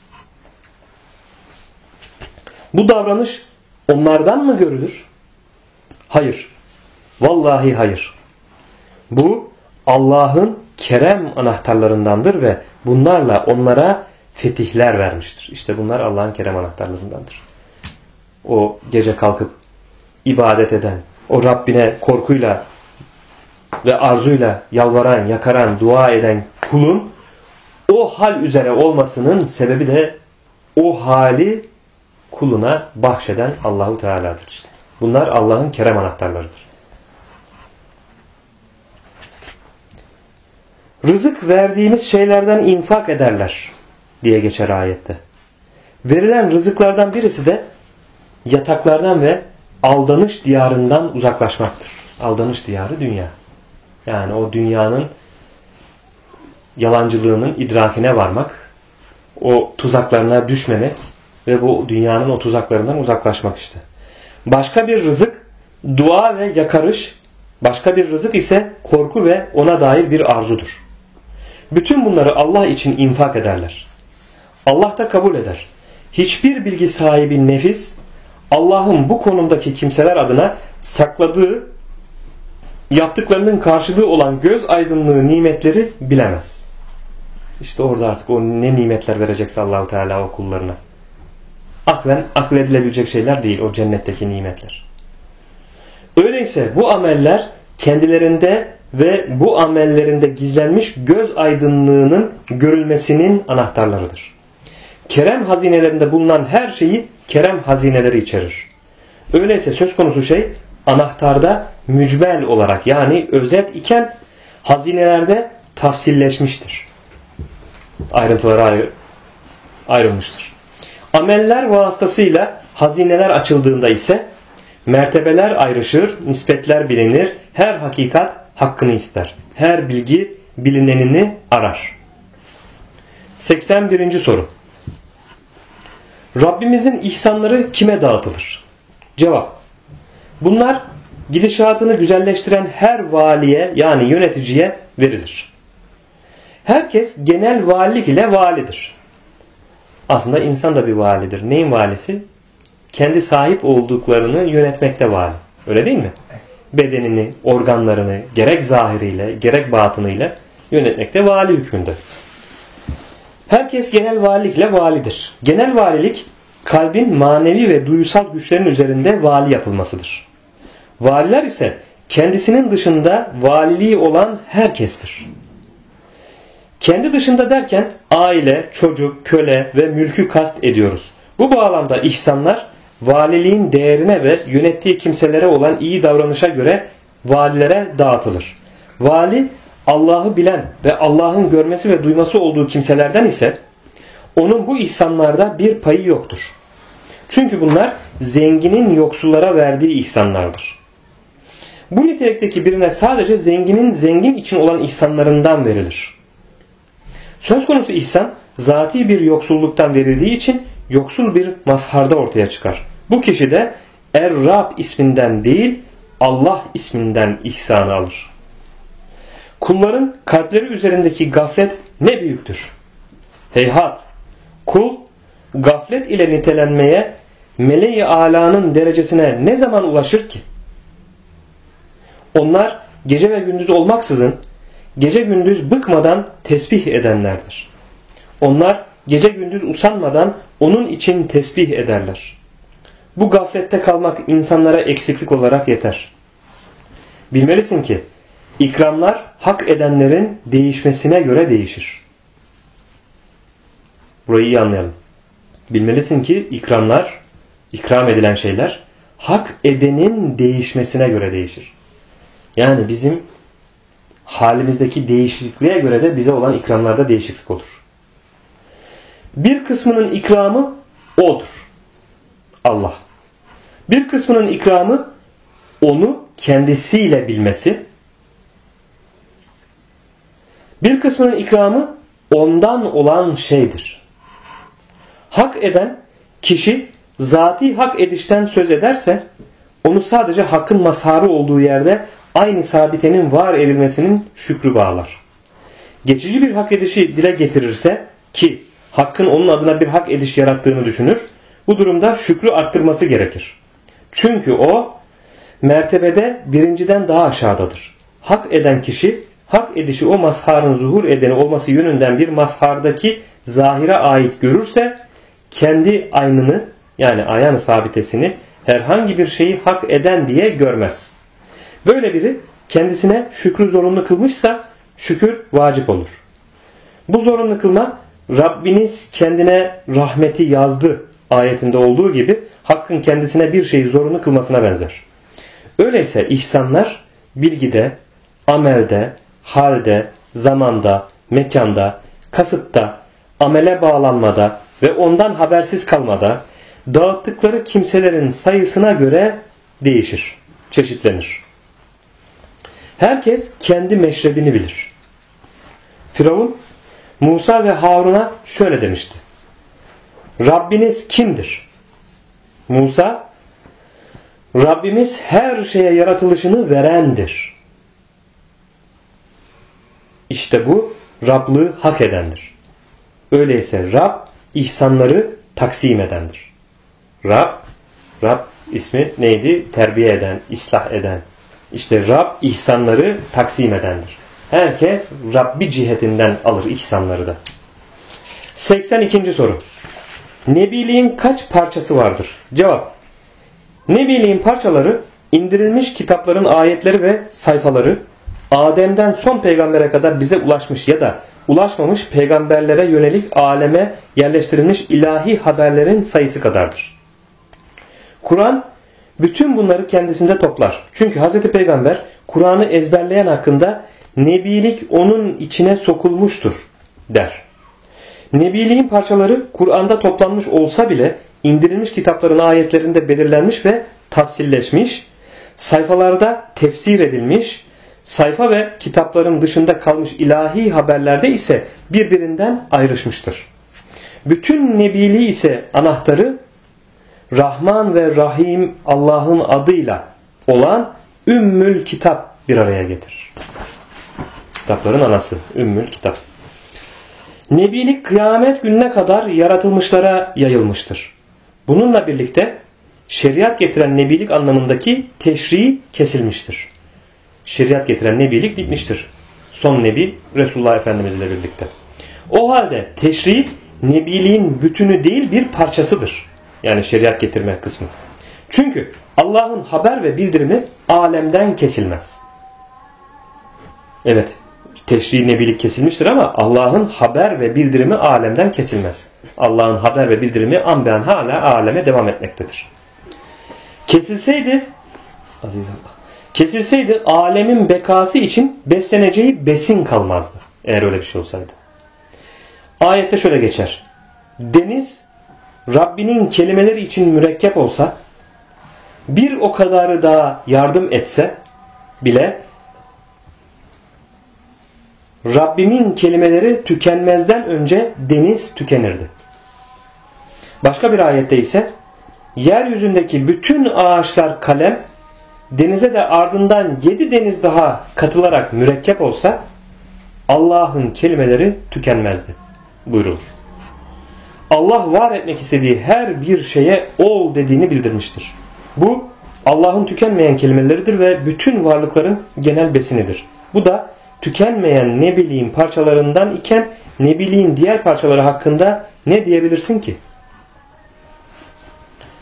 Bu davranış onlardan mı görülür? Hayır. Vallahi hayır. Bu Allah'ın kerem anahtarlarındandır ve bunlarla onlara fetihler vermiştir. İşte bunlar Allah'ın kerem anahtarlarındandır. O gece kalkıp ibadet eden, o Rabbine korkuyla ve arzuyla yalvaran, yakaran, dua eden kulun o hal üzere olmasının sebebi de o hali kuluna bahşeden Allahu Teala'dır işte. Bunlar Allah'ın kerem anahtarlarıdır. Rızık verdiğimiz şeylerden infak ederler diye geçer ayette. Verilen rızıklardan birisi de yataklardan ve aldanış diyarından uzaklaşmaktır. Aldanış diyarı dünya. Yani o dünyanın yalancılığının idrakine varmak, o tuzaklarına düşmemek ve bu dünyanın o tuzaklarından uzaklaşmak işte. Başka bir rızık dua ve yakarış, başka bir rızık ise korku ve ona dair bir arzudur. Bütün bunları Allah için infak ederler. Allah da kabul eder. Hiçbir bilgi sahibi nefis Allah'ın bu konumdaki kimseler adına sakladığı, yaptıklarının karşılığı olan göz aydınlığı nimetleri bilemez. İşte orada artık o ne nimetler verecekse Allahu Teala o kullarına. Akledilebilecek şeyler değil o cennetteki nimetler. Öyleyse bu ameller kendilerinde ve bu amellerinde gizlenmiş göz aydınlığının görülmesinin anahtarlarıdır. Kerem hazinelerinde bulunan her şeyi kerem hazineleri içerir. Öyleyse söz konusu şey anahtarda mücmel olarak yani özet iken hazinelerde tafsilleşmiştir. Ayrıntılara ayrılmıştır. Ameller vasıtasıyla hazineler açıldığında ise mertebeler ayrışır, nispetler bilinir, her hakikat hakkını ister. Her bilgi bilinenini arar. 81. soru. Rabbimizin ihsanları kime dağıtılır? Cevap. Bunlar gidişatını güzelleştiren her valiye yani yöneticiye verilir. Herkes genel valilik ile validir. Aslında insan da bir validir. Neyin valisi? Kendi sahip olduklarını yönetmekte vali. Öyle değil mi? Bedenini, organlarını gerek zahiriyle gerek batınıyla yönetmekte vali hükmünde. Herkes genel valilikle validir. Genel valilik kalbin manevi ve duysal güçlerin üzerinde vali yapılmasıdır. Valiler ise kendisinin dışında valiliği olan herkestir. Kendi dışında derken aile, çocuk, köle ve mülkü kast ediyoruz. Bu bağlamda ihsanlar valiliğin değerine ve yönettiği kimselere olan iyi davranışa göre valilere dağıtılır. Vali Allah'ı bilen ve Allah'ın görmesi ve duyması olduğu kimselerden ise onun bu ihsanlarda bir payı yoktur. Çünkü bunlar zenginin yoksullara verdiği ihsanlardır. Bu nitelikteki birine sadece zenginin zengin için olan ihsanlarından verilir. Söz konusu ihsan zati bir yoksulluktan verildiği için yoksul bir mazharda ortaya çıkar. Bu kişi de Er-Rab isminden değil Allah isminden ihsanı alır. Kulların kalpleri üzerindeki gaflet ne büyüktür. Heyhat! Kul gaflet ile nitelenmeye meleği alanın derecesine ne zaman ulaşır ki? Onlar gece ve gündüz olmaksızın gece gündüz bıkmadan tesbih edenlerdir. Onlar gece gündüz usanmadan onun için tesbih ederler. bu gaflette kalmak insanlara eksiklik olarak yeter. Bilmelisin ki ikramlar hak edenlerin değişmesine göre değişir. Burayı iyi anlayalım. Bilmelisin ki ikramlar, ikram edilen şeyler hak edenin değişmesine göre değişir. Yani bizim halimizdeki değişikliğe göre de bize olan ikramlarda değişiklik olur. Bir kısmının ikramı O'dur. Allah. Bir kısmının ikramı onu kendisiyle bilmesi. Bir kısmının ikramı ondan olan şeydir. Hak eden kişi zati hak edişten söz ederse onu sadece hakkın mazharı olduğu yerde aynı sabitenin var edilmesinin şükrü bağlar. Geçici bir hak edişi dile getirirse ki hakkın onun adına bir hak ediş yarattığını düşünür, bu durumda şükrü arttırması gerekir. Çünkü o mertebede birinciden daha aşağıdadır. Hak eden kişi hak edişi o mazharın zuhur edeni olması yönünden bir mazhardaki zahire ait görürse kendi aynını yani ayan-ı sabitesini herhangi bir şeyi hak eden diye görmez. Böyle biri kendisine şükrü zorunlu kılmışsa şükür vacip olur. Bu zorunlu kılma Rabbiniz kendine rahmeti yazdı ayetinde olduğu gibi hakkın kendisine bir şeyi zorunlu kılmasına benzer. Öyleyse ihsanlar bilgide, amelde, halde, zamanda, mekanda, kasıtta, amele bağlanmada ve ondan habersiz kalmada dağıttıkları kimselerin sayısına göre değişir, çeşitlenir. Herkes kendi meşrebini bilir. Firavun, Musa ve Harun'a şöyle demişti. Rabbiniz kimdir? Musa, Rabbimiz her şeye yaratılışını verendir. İşte bu Rablığı hak edendir. Öyleyse Rab ihsanları taksim edendir. Rab ismi neydi? Terbiye eden, ıslah eden. İşte Rab ihsanları taksim edendir. Herkes Rabbi cihetinden alır ihsanları da. 82. soru. Nebiliğin kaç parçası vardır? Cevap. Nebiliğin parçaları indirilmiş kitapların ayetleri ve sayfaları Adem'den son peygambere kadar bize ulaşmış ya da ulaşmamış peygamberlere yönelik aleme yerleştirilmiş ilahi haberlerin sayısı kadardır. Kur'an bütün bunları kendisinde toplar. Çünkü Hz. Peygamber Kur'an'ı ezberleyen hakkında nebilik onun içine sokulmuştur der. Nebiliğin parçaları Kur'an'da toplanmış olsa bile indirilmiş kitapların ayetlerinde belirlenmiş ve tafsilleşmiş, sayfalarda tefsir edilmiş, sayfa ve kitapların dışında kalmış ilahi haberlerde ise birbirinden ayrışmıştır. Bütün nebiliği ise anahtarı Rahman ve Rahim Allah'ın adıyla olan Ümmül Kitap bir araya getirir. Kitapların anası Ümmül Kitap. Nebilik kıyamet gününe kadar yaratılmışlara yayılmıştır. Bununla birlikte şeriat getiren nebilik anlamındaki teşri kesilmiştir. Şeriat getiren nebilik bitmiştir. Son nebi Resulullah Efendimiz ile birlikte. O halde teşri nebiliğin bütünü değil bir parçasıdır. Yani şeriat getirme kısmı. Çünkü Allah'ın haber ve bildirimi alemden kesilmez. Evet, teşri nebilik kesilmiştir ama Allah'ın haber ve bildirimi alemden kesilmez. Allah'ın haber ve bildirimi anben hala aleme devam etmektedir. Kesilseydi alemin bekası için besleneceği besin kalmazdı. Eğer öyle bir şey olsaydı. Ayette şöyle geçer. Deniz Rabbinin kelimeleri için mürekkep olsa, bir o kadarı daha yardım etse bile Rabbimin kelimeleri tükenmezden önce deniz tükenirdi. Başka bir ayette ise yeryüzündeki bütün ağaçlar kalem, denize de ardından 7 deniz daha katılarak mürekkep olsa Allah'ın kelimeleri tükenmezdi buyrulur. Allah var etmek istediği her bir şeye ol dediğini bildirmiştir. Bu Allah'ın tükenmeyen kelimeleridir ve bütün varlıkların genel besinidir. Bu da tükenmeyen nebiliğin parçalarından iken nebiliğin diğer parçaları hakkında ne diyebilirsin ki?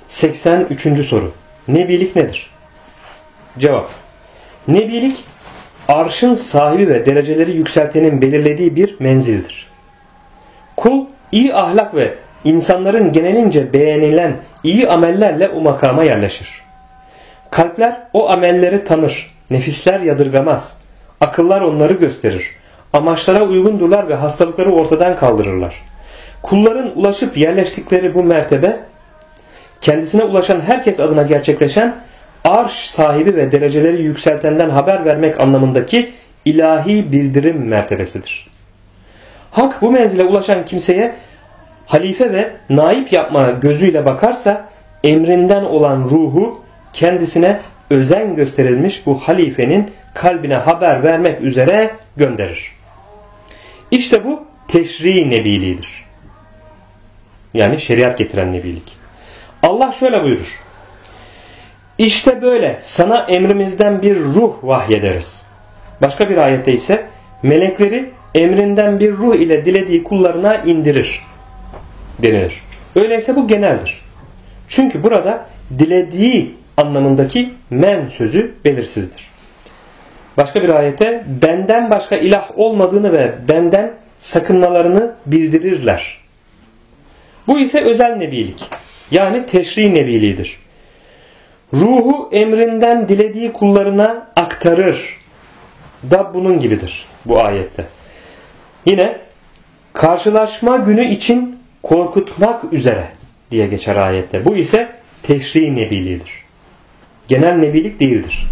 83. soru. Nebilik nedir? Cevap. Nebilik, arşın sahibi ve dereceleri yükseltenin belirlediği bir menzildir. Kul, iyi ahlak ve insanların genelince beğenilen iyi amellerle o makama yerleşir. Kalpler o amelleri tanır, nefisler yadırgamaz, akıllar onları gösterir, amaçlara uygundurlar ve hastalıkları ortadan kaldırırlar. Kulların ulaşıp yerleştikleri bu mertebe, kendisine ulaşan herkes adına gerçekleşen arş sahibi ve dereceleri yükseltenden haber vermek anlamındaki ilahi bildirim mertebesidir. Hak bu menzile ulaşan kimseye halife ve naip yapma gözüyle bakarsa emrinden olan ruhu kendisine özen gösterilmiş bu halifenin kalbine haber vermek üzere gönderir. İşte bu teşri nebiliğidir. Yani şeriat getiren nebilik. Allah şöyle buyurur. İşte böyle sana emrimizden bir ruh vahyederiz. Başka bir ayette ise melekleri emrinden bir ruh ile dilediği kullarına indirir denilir. Öyleyse bu geneldir. Çünkü burada dilediği anlamındaki men sözü belirsizdir. Başka bir ayette benden başka ilah olmadığını ve benden sakınmalarını bildirirler. Bu ise özel nebilik. Yani teşri nebiliğidir. Ruhu emrinden dilediği kullarına aktarır da bunun gibidir bu ayette. Yine karşılaşma günü için korkutmak üzere diye geçer ayette. Bu ise teşri nebiliğidir. Genel nebilik değildir.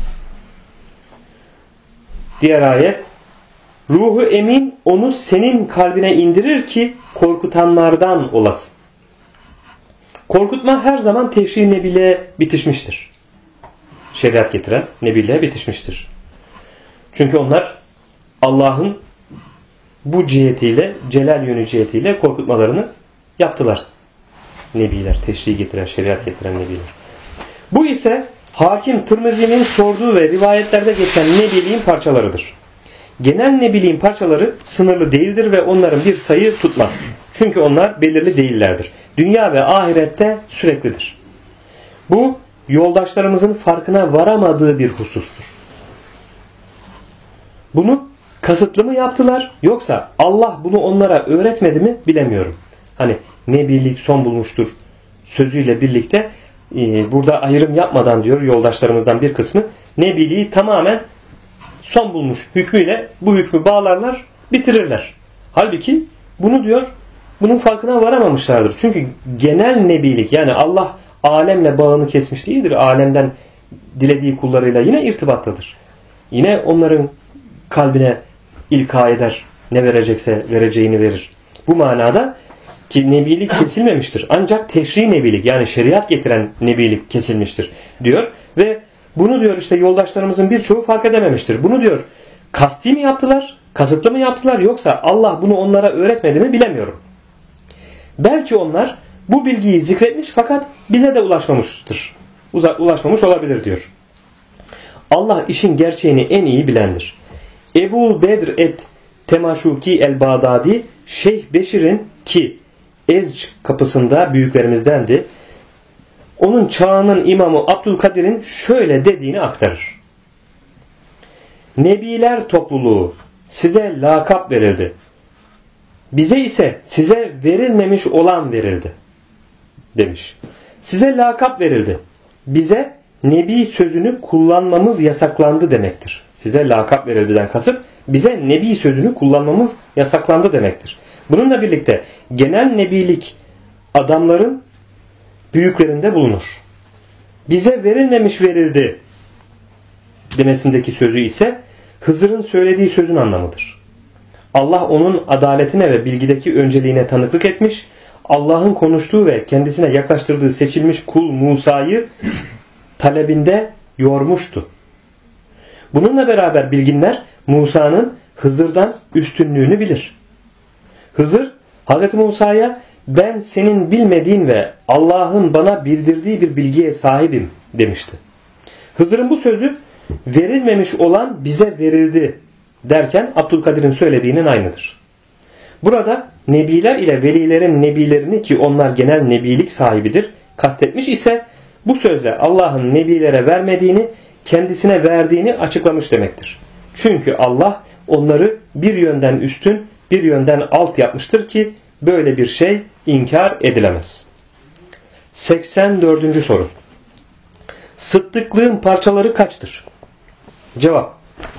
Diğer ayet, ruhu emin onu senin kalbine indirir ki korkutanlardan olasın. Korkutma her zaman teşri nebiliğe bitişmiştir. Şeriat getiren nebiliğe bitişmiştir. Çünkü onlar Allah'ın bu cihetiyle, celal yönü cihetiyle korkutmalarını yaptılar. Nebiler, teşri getiren, şeriat getiren nebiler. Bu ise Hakim Tirmizi'nin sorduğu ve rivayetlerde geçen nebiliğin parçalarıdır. Genel nebiliğin parçaları sınırlı değildir ve onların bir sayı tutmaz. Çünkü onlar belirli değillerdir. Dünya ve ahirette süreklidir. Bu yoldaşlarımızın farkına varamadığı bir husustur. Bunu kasıtlı mı yaptılar yoksa Allah bunu onlara öğretmedi mi bilemiyorum. Hani nebilik son bulmuştur sözüyle birlikte burada ayrım yapmadan diyor yoldaşlarımızdan bir kısmı nebiliği tamamen son bulmuş hükmüyle bu hükmü bağlarlar, bitirirler. Halbuki bunu diyor bunun farkına varamamışlardır. Çünkü genel nebilik yani Allah alemle bağını kesmiş değildir. Alemden dilediği kullarıyla yine irtibattadır. Yine onların kalbine ilka eder. Ne verecekse vereceğini verir. Bu manada ki nebilik kesilmemiştir. Ancak teşri nebilik yani şeriat getiren nebilik kesilmiştir diyor. Ve bunu diyor işte yoldaşlarımızın birçoğu fark edememiştir. Bunu diyor kasti mi yaptılar, kasıtlı mı yaptılar yoksa Allah bunu onlara öğretmedi mi bilemiyorum. Belki onlar bu bilgiyi zikretmiş fakat bize de ulaşmamıştır. Ulaşmamış olabilir diyor. Allah işin gerçeğini en iyi bilendir. Ebu Bedr et-Temaşuki el-Bağdadi Şeyh Beşir'in ki Ezc kapısında büyüklerimizdendi. Onun çağının imamı Abdülkadir'in şöyle dediğini aktarır. Nebiler topluluğu size lakap verildi. Bize ise size verilmemiş olan verildi. Demiş. Size lakap verildi. Bize nebi sözünü kullanmamız yasaklandı demektir. Size lakap verildiden kasıt bize nebi sözünü kullanmamız yasaklandı demektir. Bununla birlikte genel nebilik adamların büyüklerinde bulunur. Bize verilmemiş verildi demesindeki sözü ise Hızır'ın söylediği sözün anlamıdır. Allah onun adaletine ve bilgideki önceliğine tanıklık etmiş, Allah'ın konuştuğu ve kendisine yaklaştırdığı seçilmiş kul Musa'yı talebinde yormuştu. Bununla beraber bilginler Musa'nın Hızır'dan üstünlüğünü bilir. Hızır Hz. Musa'ya ben senin bilmediğin ve Allah'ın bana bildirdiği bir bilgiye sahibim demişti. Hızır'ın bu sözü verilmemiş olan bize verildi derken Abdülkadir'in söylediğinin aynıdır. Burada nebiler ile velilerin nebilerini ki onlar genel nebilik sahibidir kastetmiş ise bu sözle Allah'ın nebilere vermediğini, kendisine verdiğini açıklamış demektir. Çünkü Allah onları bir yönden üstün, bir yönden alt yapmıştır ki böyle bir şey inkar edilemez. 84. soru. Sıddıklığın parçaları kaçtır? Cevap.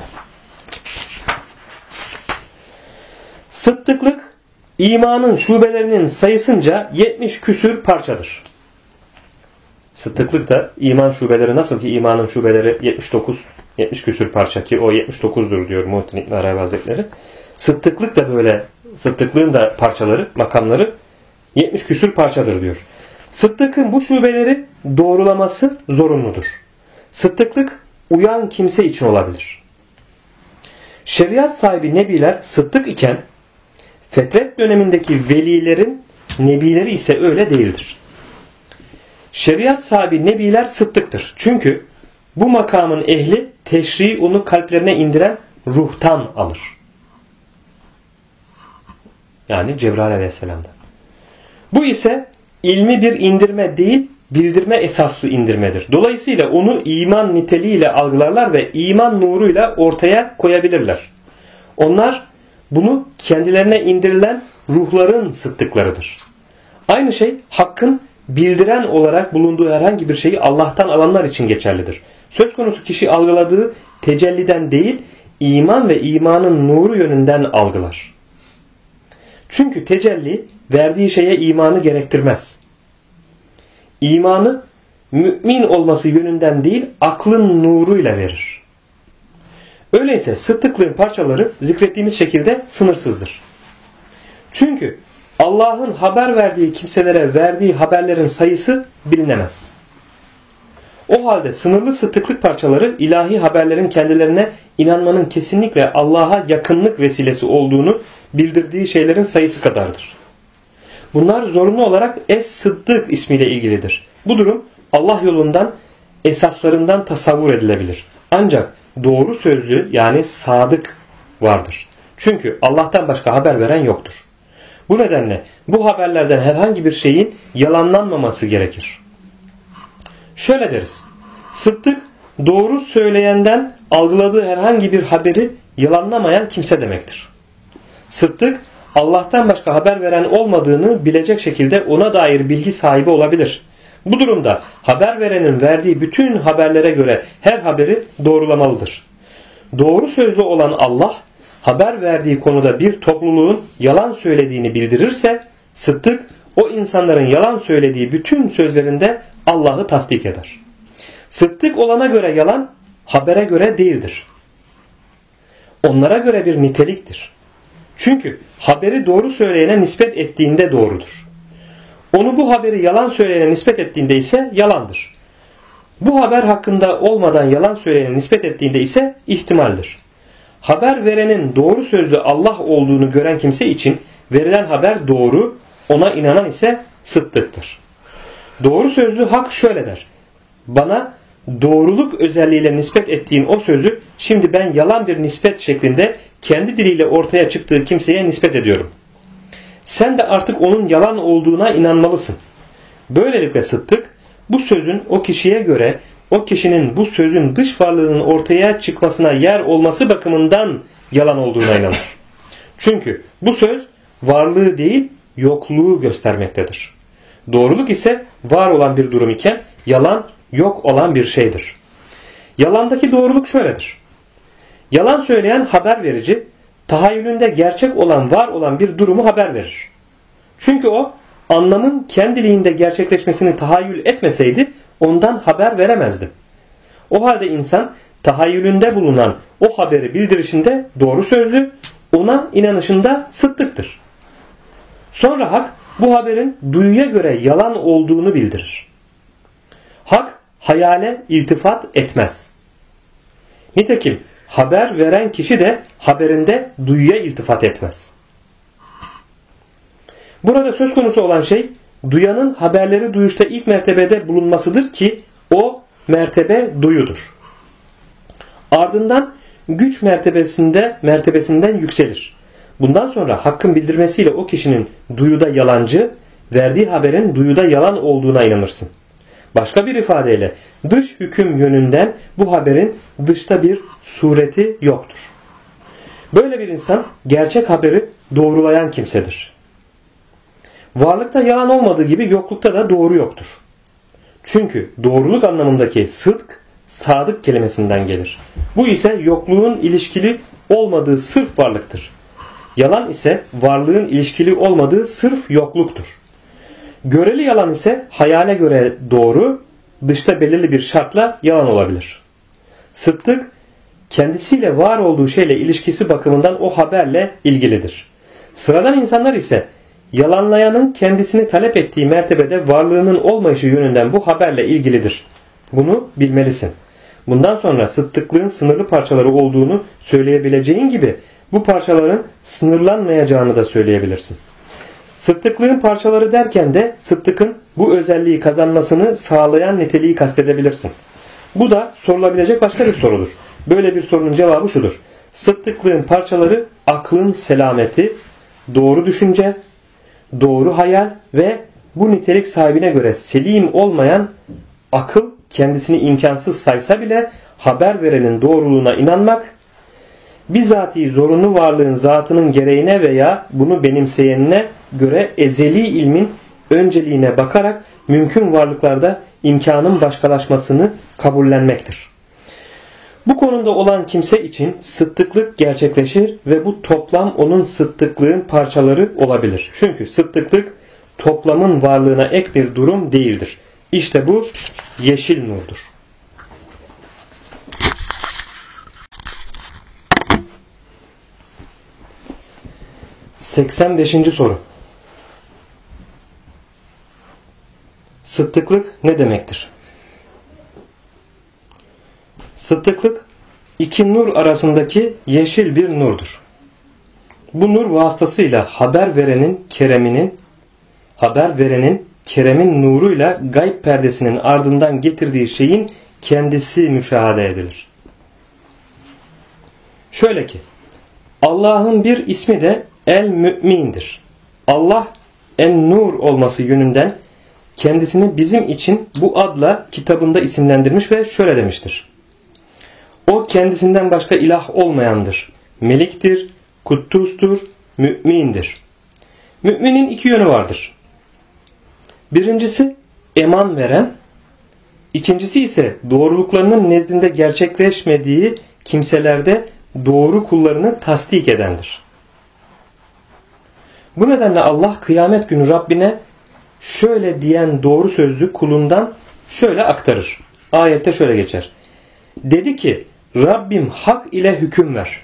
Sıddıklık imanın şubelerinin sayısınca 70 küsür parçadır. Sıddıklık da iman şubeleri, nasıl ki imanın şubeleri 70 küsür parça ki o 79'dur diyor Muhittin İbn Arabi Hazretleri. Sıddıklık da böyle, sıddıklığın da parçaları, makamları 70 küsür parçadır diyor. Sıddıkın bu şubeleri doğrulaması zorunludur. Sıddıklık uyan kimse için olabilir. Şeriat sahibi nebiler sıddık iken fetret dönemindeki velilerin nebileri ise öyle değildir. Şeriat sahibi nebiler sıddıktır. Çünkü bu makamın ehli teşri'i onu kalplerine indiren ruhtan alır. Yani Cebrail Aleyhisselam'dan. Bu ise ilmi bir indirme değil, bildirme esaslı indirmedir. Dolayısıyla onu iman niteliğiyle algılarlar ve iman nuruyla ortaya koyabilirler. Onlar bunu kendilerine indirilen ruhların sıddıklarıdır. Aynı şey hakkın bildiren olarak bulunduğu herhangi bir şeyi Allah'tan alanlar için geçerlidir. Söz konusu kişi algıladığı tecelliden değil, iman ve imanın nuru yönünden algılar. Çünkü tecelli verdiği şeye imanı gerektirmez. İmanı mümin olması yönünden değil, aklın nuruyla verir. Öyleyse sıddıklığın parçaları zikrettiğimiz şekilde sınırsızdır. Çünkü Allah'ın haber verdiği kimselere verdiği haberlerin sayısı bilinemez. O halde sınırlı sıddıklık parçaları ilahi haberlerin kendilerine inanmanın kesinlikle Allah'a yakınlık vesilesi olduğunu bildirdiği şeylerin sayısı kadardır. Bunlar zorunlu olarak Es-Sıddık ismiyle ilgilidir. Bu durum Allah yolundan esaslarından tasavvur edilebilir. Ancak doğru sözlü yani sadık vardır. Çünkü Allah'tan başka haber veren yoktur. Bu nedenle bu haberlerden herhangi bir şeyin yalanlanmaması gerekir. Şöyle deriz. Sıddık doğru söyleyenden algıladığı herhangi bir haberi yalanlamayan kimse demektir. Sıddık Allah'tan başka haber veren olmadığını bilecek şekilde ona dair bilgi sahibi olabilir. Bu durumda haber verenin verdiği bütün haberlere göre her haberi doğrulamalıdır. Doğru sözlü olan Allah haber verdiği konuda bir topluluğun yalan söylediğini bildirirse sıddık o insanların yalan söylediği bütün sözlerinde Allah'ı tasdik eder. Sıddık olana göre yalan habere göre değildir. Onlara göre bir niteliktir. Çünkü haberi doğru söyleyene nispet ettiğinde doğrudur. Onu bu haberi yalan söyleyene nispet ettiğinde ise yalandır. Bu haber hakkında olmadan yalan söyleyene nispet ettiğinde ise ihtimaldir. Haber verenin doğru sözlü Allah olduğunu gören kimse için verilen haber doğru, ona inanan ise sıddıktır. Doğru sözlü hak şöyle der. Bana doğruluk özelliğiyle nispet ettiğin o sözü şimdi ben yalan bir nispet şeklinde kendi diliyle ortaya çıktığı kimseye nispet ediyorum. Sen de artık onun yalan olduğuna inanmalısın. Böylelikle sıddık bu sözün o kişiye göre o kişinin bu sözün dış varlığının ortaya çıkmasına yer olması bakımından yalan olduğuna inanır. Çünkü bu söz varlığı değil yokluğu göstermektedir. Doğruluk ise var olan bir durum iken yalan yok olan bir şeydir. Yalandaki doğruluk şöyledir. Yalan söyleyen haber verici, tahayyülünde gerçek olan var olan bir durumu haber verir. Çünkü o anlamın kendiliğinde gerçekleşmesini tahayyül etmeseydi ondan haber veremezdi. O halde insan tahayyülünde bulunan o haberi bildirişinde doğru sözlü, ona inanışında sıddıktır. Sonra hak bu haberin duyuya göre yalan olduğunu bildirir. Hak hayale iltifat etmez. Nitekim haber veren kişi de haberinde duyuya iltifat etmez. Burada söz konusu olan şey duyanın haberleri duyuşta ilk mertebede bulunmasıdır ki o mertebe duyudur. Ardından güç mertebesinden yükselir. Bundan sonra hakkın bildirmesiyle o kişinin duyuda yalancı, verdiği haberin duyuda yalan olduğuna inanırsın. Başka bir ifadeyle dış hüküm yönünden bu haberin dışta bir sureti yoktur. Böyle bir insan gerçek haberi doğrulayan kimsedir. Varlıkta yalan olmadığı gibi yoklukta da doğru yoktur. Çünkü doğruluk anlamındaki sıdk, sadık kelimesinden gelir. Bu ise yokluğun ilişkili olmadığı sırf varlıktır. Yalan ise varlığın ilişkili olmadığı sırf yokluktur. Göreli yalan ise hayale göre doğru, dışta belirli bir şartla yalan olabilir. Sıddık, kendisiyle var olduğu şeyle ilişkisi bakımından o haberle ilgilidir. Sıradan insanlar ise yalanlayanın kendisini talep ettiği mertebede varlığının olmayışı yönünden bu haberle ilgilidir. Bunu bilmelisin. Bundan sonra sıddıklığın sınırlı parçaları olduğunu söyleyebileceğin gibi bu parçaların sınırlanmayacağını da söyleyebilirsin. Sıddıklığın parçaları derken de sıddıkın bu özelliği kazanmasını sağlayan niteliği kastedebilirsin. Bu da sorulabilecek başka bir sorudur. Böyle bir sorunun cevabı şudur. Sıddıklığın parçaları aklın selameti, doğru düşünce, doğru hayal ve bu nitelik sahibine göre selim olmayan akıl kendisini imkansız saysa bile haber verenin doğruluğuna inanmak, bizatihi zorunlu varlığın zatının gereğine veya bunu benimseyenine göre ezeli ilmin önceliğine bakarak mümkün varlıklarda imkanın başkalaşmasını kabullenmektir. Bu konuda olan kimse için sıddıklık gerçekleşir ve bu toplam onun sıddıklığın parçaları olabilir. Çünkü sıddıklık toplamın varlığına ek bir durum değildir. İşte bu yeşil nurdur. ...85. soru. Sıddıklık ne demektir? Sıddıklık iki nur arasındaki yeşil bir nurdur. Bu nur vasıtasıyla haber verenin keremin nuruyla gayb perdesinin ardından getirdiği şeyin kendisi müşahede edilir. Şöyle ki, Allah'ın bir ismi de El-Mü'min'dir. Allah En-Nur olması yönünden kendisini bizim için bu adla kitabında isimlendirmiş ve şöyle demiştir. O kendisinden başka ilah olmayandır. Meliktir, kuddustur, mü'mindir. Müminin iki yönü vardır. Birincisi eman veren, ikincisi ise doğruluklarının nezdinde gerçekleşmediği kimselerde doğru kullarını tasdik edendir. Bu nedenle Allah kıyamet günü Rabbine şöyle diyen doğru sözlü kulundan şöyle aktarır. Ayette şöyle geçer. Dedi ki Rabbim hak ile hüküm ver.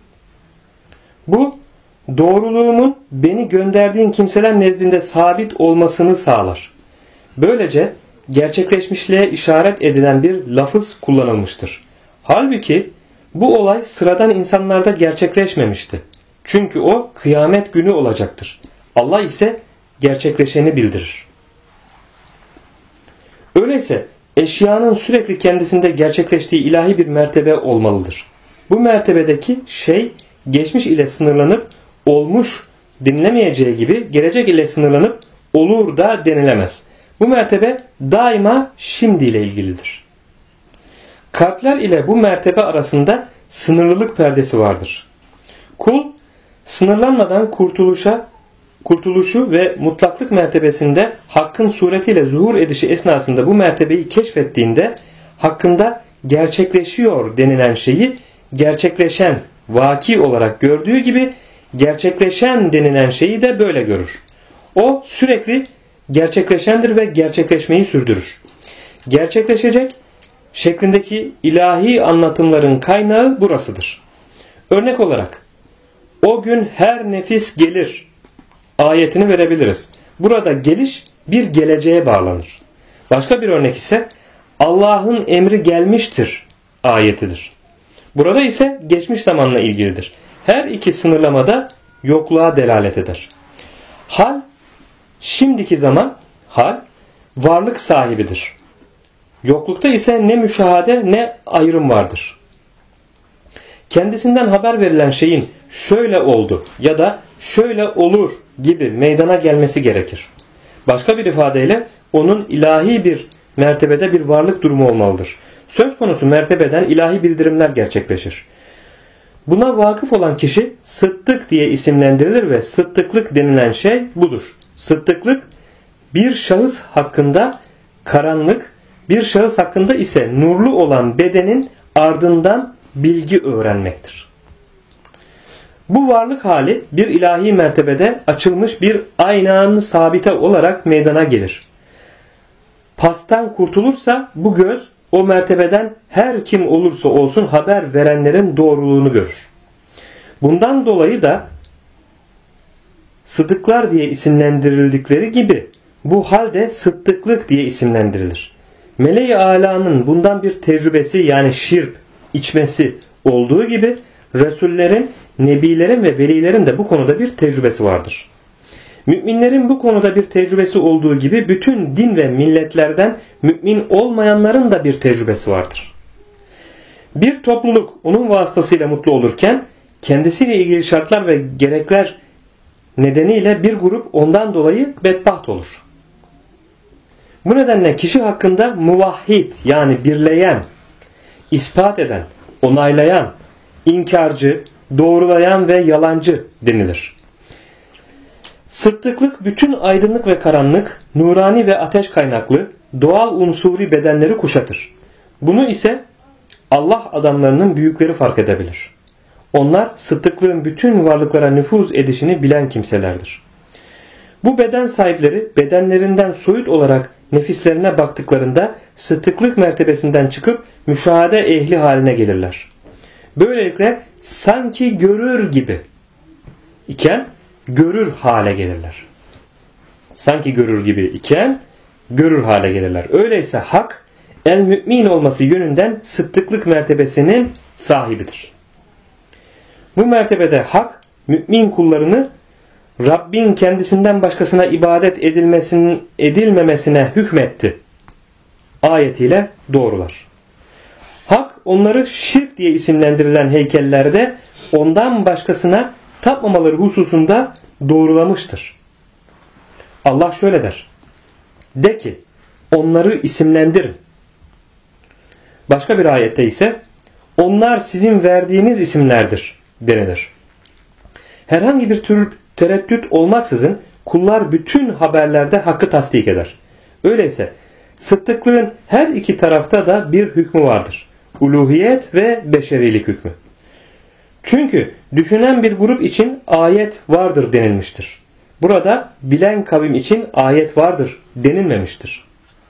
Bu doğruluğumun beni gönderdiğin kimseler nezdinde sabit olmasını sağlar. Böylece gerçekleşmişliğe işaret edilen bir lafız kullanılmıştır. Halbuki bu olay sıradan insanlarda gerçekleşmemişti. Çünkü o kıyamet günü olacaktır. Allah ise gerçekleşeni bildirir. Öyleyse eşyanın sürekli kendisinde gerçekleştiği ilahi bir mertebe olmalıdır. Bu mertebedeki şey geçmiş ile sınırlanıp olmuş denilemeyeceği gibi gelecek ile sınırlanıp olur da denilemez. Bu mertebe daima şimdi ile ilgilidir. Kalpler ile bu mertebe arasında sınırlılık perdesi vardır. Kul sınırlanmadan kurtuluşu ve mutlaklık mertebesinde hakkın suretiyle zuhur edişi esnasında bu mertebeyi keşfettiğinde hakkında gerçekleşiyor denilen şeyi gerçekleşen, vaki olarak gördüğü gibi gerçekleşen denilen şeyi de böyle görür. O sürekli gerçekleşendir ve gerçekleşmeyi sürdürür. Gerçekleşecek şeklindeki ilahi anlatımların kaynağı burasıdır. Örnek olarak o gün her nefis gelir ayetini verebiliriz. Burada geliş bir geleceğe bağlanır. Başka bir örnek ise Allah'ın emri gelmiştir ayetidir. Burada ise geçmiş zamanla ilgilidir. Her iki sınırlamada yokluğa delalet eder. Hal, şimdiki zaman, hal, varlık sahibidir. Yoklukta ise ne müşahede ne ayrım vardır. Kendisinden haber verilen şeyin şöyle oldu ya da şöyle olur gibi meydana gelmesi gerekir. Başka bir ifadeyle onun ilahi bir mertebede bir varlık durumu olmalıdır. Söz konusu mertebeden ilahi bildirimler gerçekleşir. Buna vakıf olan kişi sıddık diye isimlendirilir ve sıddıklık denilen şey budur. Sıddıklık bir şahıs hakkında karanlık, bir şahıs hakkında ise nurlu olan bedenin ardından bilgi öğrenmektir. Bu varlık hali bir ilahi mertebede açılmış bir aynanı sabite olarak meydana gelir. Pastan kurtulursa bu göz o mertebeden her kim olursa olsun haber verenlerin doğruluğunu görür. Bundan dolayı da sıddıklar diye isimlendirildikleri gibi bu halde sıddıklık diye isimlendirilir. Meleği Ala'nın bundan bir tecrübesi yani şirb içmesi olduğu gibi Resullerin, Nebilerin ve Velilerin de bu konuda bir tecrübesi vardır. Müminlerin bu konuda bir tecrübesi olduğu gibi bütün din ve milletlerden mümin olmayanların da bir tecrübesi vardır. Bir topluluk onun vasıtasıyla mutlu olurken kendisiyle ilgili şartlar ve gerekler nedeniyle bir grup ondan dolayı bedbaht olur. Bu nedenle kişi hakkında muvahhid yani birleyen, ispat eden, onaylayan, inkarcı, doğrulayan ve yalancı denilir. Sıddıklık bütün aydınlık ve karanlık, nurani ve ateş kaynaklı, doğal unsuri bedenleri kuşatır. Bunu ise Allah adamlarının büyükleri fark edebilir. Onlar sıddıklığın bütün varlıklara nüfuz edişini bilen kimselerdir. Bu beden sahipleri bedenlerinden soyut olarak nefislerine baktıklarında sıddıklık mertebesinden çıkıp müşahede ehli haline gelirler. Böylelikle sanki görür gibi iken görür hale gelirler. Sanki görür gibi iken görür hale gelirler. Öyleyse hak el mümin olması yönünden sıddıklık mertebesinin sahibidir. Bu mertebede hak mümin kullarını Rabbin kendisinden başkasına ibadet edilmemesine hükmetti ayetiyle doğrular. Hak onları şirk diye isimlendirilen heykellerde ondan başkasına tapmamaları hususunda doğrulamıştır. Allah şöyle der. De ki onları isimlendirin. Başka bir ayette ise onlar sizin verdiğiniz isimlerdir denilir. Herhangi bir tür tereddüt olmaksızın kullar bütün haberlerde hakkı tasdik eder. Öyleyse sıddıklığın her iki tarafta da bir hükmü vardır. Uluhiyet ve beşerilik hükmü. Çünkü düşünen bir grup için ayet vardır denilmiştir. Burada bilen kavim için ayet vardır denilmemiştir.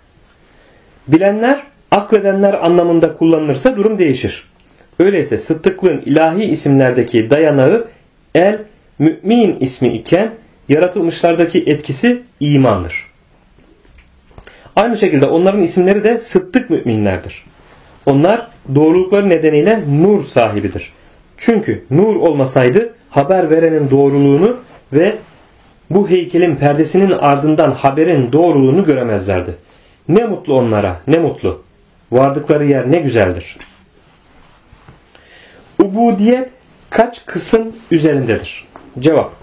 Bilenler, akledenler anlamında kullanılırsa durum değişir. Öyleyse sıddıklığın ilahi isimlerdeki dayanağı el mümin ismi iken yaratılmışlardaki etkisi imandır. Aynı şekilde onların isimleri de sıddık müminlerdir. Onlar doğrulukları nedeniyle nur sahibidir. Çünkü nur olmasaydı haber verenin doğruluğunu ve bu heykelin perdesinin ardından haberin doğruluğunu göremezlerdi. Ne mutlu onlara, ne mutlu. Vardıkları yer ne güzeldir. Ubudiyet kaç kısım üzerindedir? Cevap